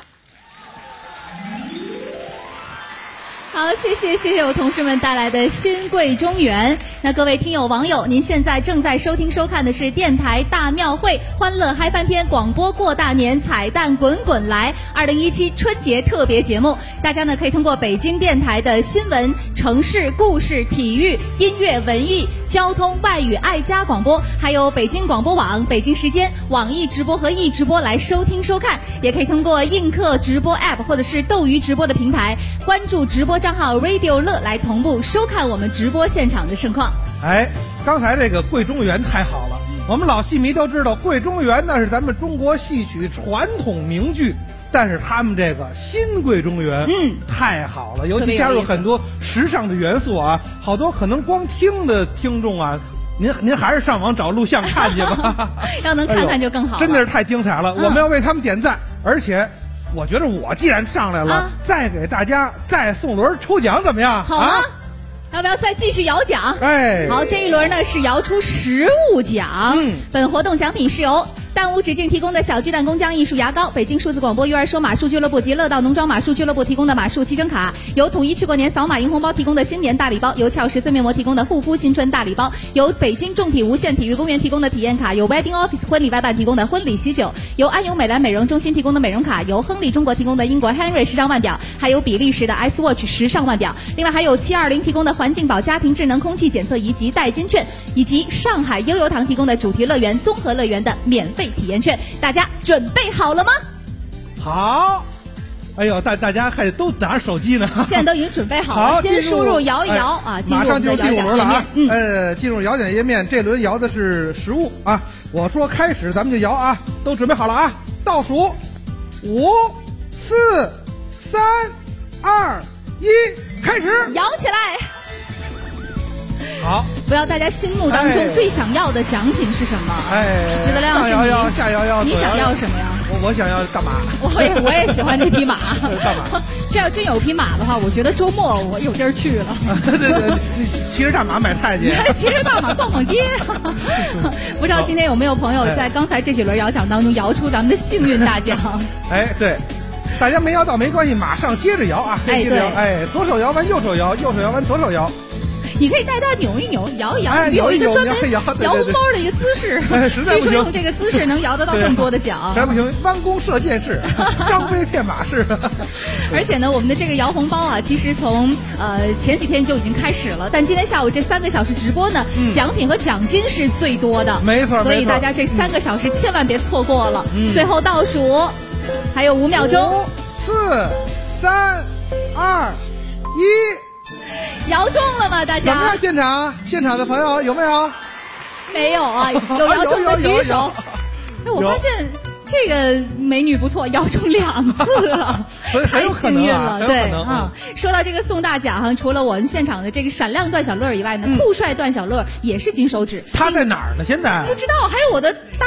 S3: 好，谢谢我同事们带来的新贵中原。那各位听友网友，您现在正在收听收看的是电台大庙会欢乐嗨翻天广播过大年彩蛋滚滚来2017春节特别节目。大家呢可以通过北京电台的新闻、城市故事、体育、音乐、文艺、交通、外语、爱家广播，还有北京广播网、北京时间、网易直播和易直播来收听收看。也可以通过映客直播 App 或者是斗鱼直播的平台关注直播账号 Radio 乐来同步收看我们直播现场的盛况。
S4: 哎，刚才这个贵中原太好了，我们老戏迷都知道贵中原那是咱们中国戏曲传统名剧，但是他们这个新贵中原太好了，尤其加入很多时尚的元素啊，好多可能光听的听众啊，您还是上网找录像看去吧
S3: 要能看看就更好了，
S4: 真的是太精彩了，我们要为他们点赞。而且我觉得我既然上来了，再给大家再送轮抽奖怎么样？
S3: 好啊，要不要再继续摇奖？
S4: 哎，
S3: 好，这一轮呢是摇出实物奖。本活动奖品是由蛋屋直径提供的小巨蛋工匠艺术牙膏，北京数字广播育儿说马术俱乐部及乐道农庄马术俱乐部提供的马术骑乘卡，由统一去过年扫码赢红包提供的新年大礼包，由俏石森面膜提供的护肤新春大礼包，由北京众体无限体育公园提供的体验卡，由 Wedding Office 婚礼外办提供的婚礼喜酒，由安永美兰美容中心提供的美容卡，由亨利中国提供的英国 Henry 时尚腕表，还有比利时的 Ice Watch 时尚腕表，另外还有720提供的环境宝家庭智能空气检测仪及代金券，以及上海悠游堂提供的主题乐园综合乐园的免费体验券。大家准备好了吗？
S4: 好。哎呦，大家还都拿着手机呢，
S3: 现在都已经准备好了，先输入摇一摇啊，
S4: 马上就第5轮了啊。进入摇奖页面，这轮摇的是实物啊。我说开始，咱们就摇啊，都准备好了啊，倒数5、4、3、2、1，开始，
S3: 摇起来。
S4: 好，
S3: 不知道大家心目当中最想要的奖品是什么？石德亮，
S4: 上摇摇，下摇摇，
S3: 你想要什么呀？
S4: 我想要干嘛？
S3: 我也喜欢这匹马。
S4: 干嘛？
S3: 这要真有匹马的话，我觉得周末我有地儿去了。
S4: 对，骑着大马买菜去。
S3: 骑着大马逛街。不知道今天有没有朋友在刚才这几轮摇奖当中摇出咱们的幸运大奖？
S4: 哎，对。大家没摇到没关系，马上接着摇啊！接着摇，左手摇完右手摇，右手摇完左手摇。
S3: 你可以带它扭一扭，摇一摇，有一个专门摇红包的一个姿势。
S4: 实在不行，
S3: 据说用这个姿势能摇得到更多的奖。
S4: 实在不行，弯弓射箭式，张飞骗马式。
S3: 而且呢，我们的这个摇红包啊，其实从前几天就已经开始了，但今天下午这3个小时直播呢，奖品和奖金是最多的。
S4: 没错，
S3: 所以大家这3个小时千万别错过了。最后倒数，还有5秒钟。
S4: 4、3、2、1。
S3: 摇中了吗？大家
S4: 怎么样？现场的朋友有没有？
S3: 没有啊，有摇中的举手。哎，我发现这个美女不错，摇中2次了，太幸运了。对啊，说到这个送大奖哈，除了我们现场的这个闪亮段小乐以外呢，酷帅段小乐也是金手指。
S4: 他在哪儿呢？现在
S3: 不知道，还有我的大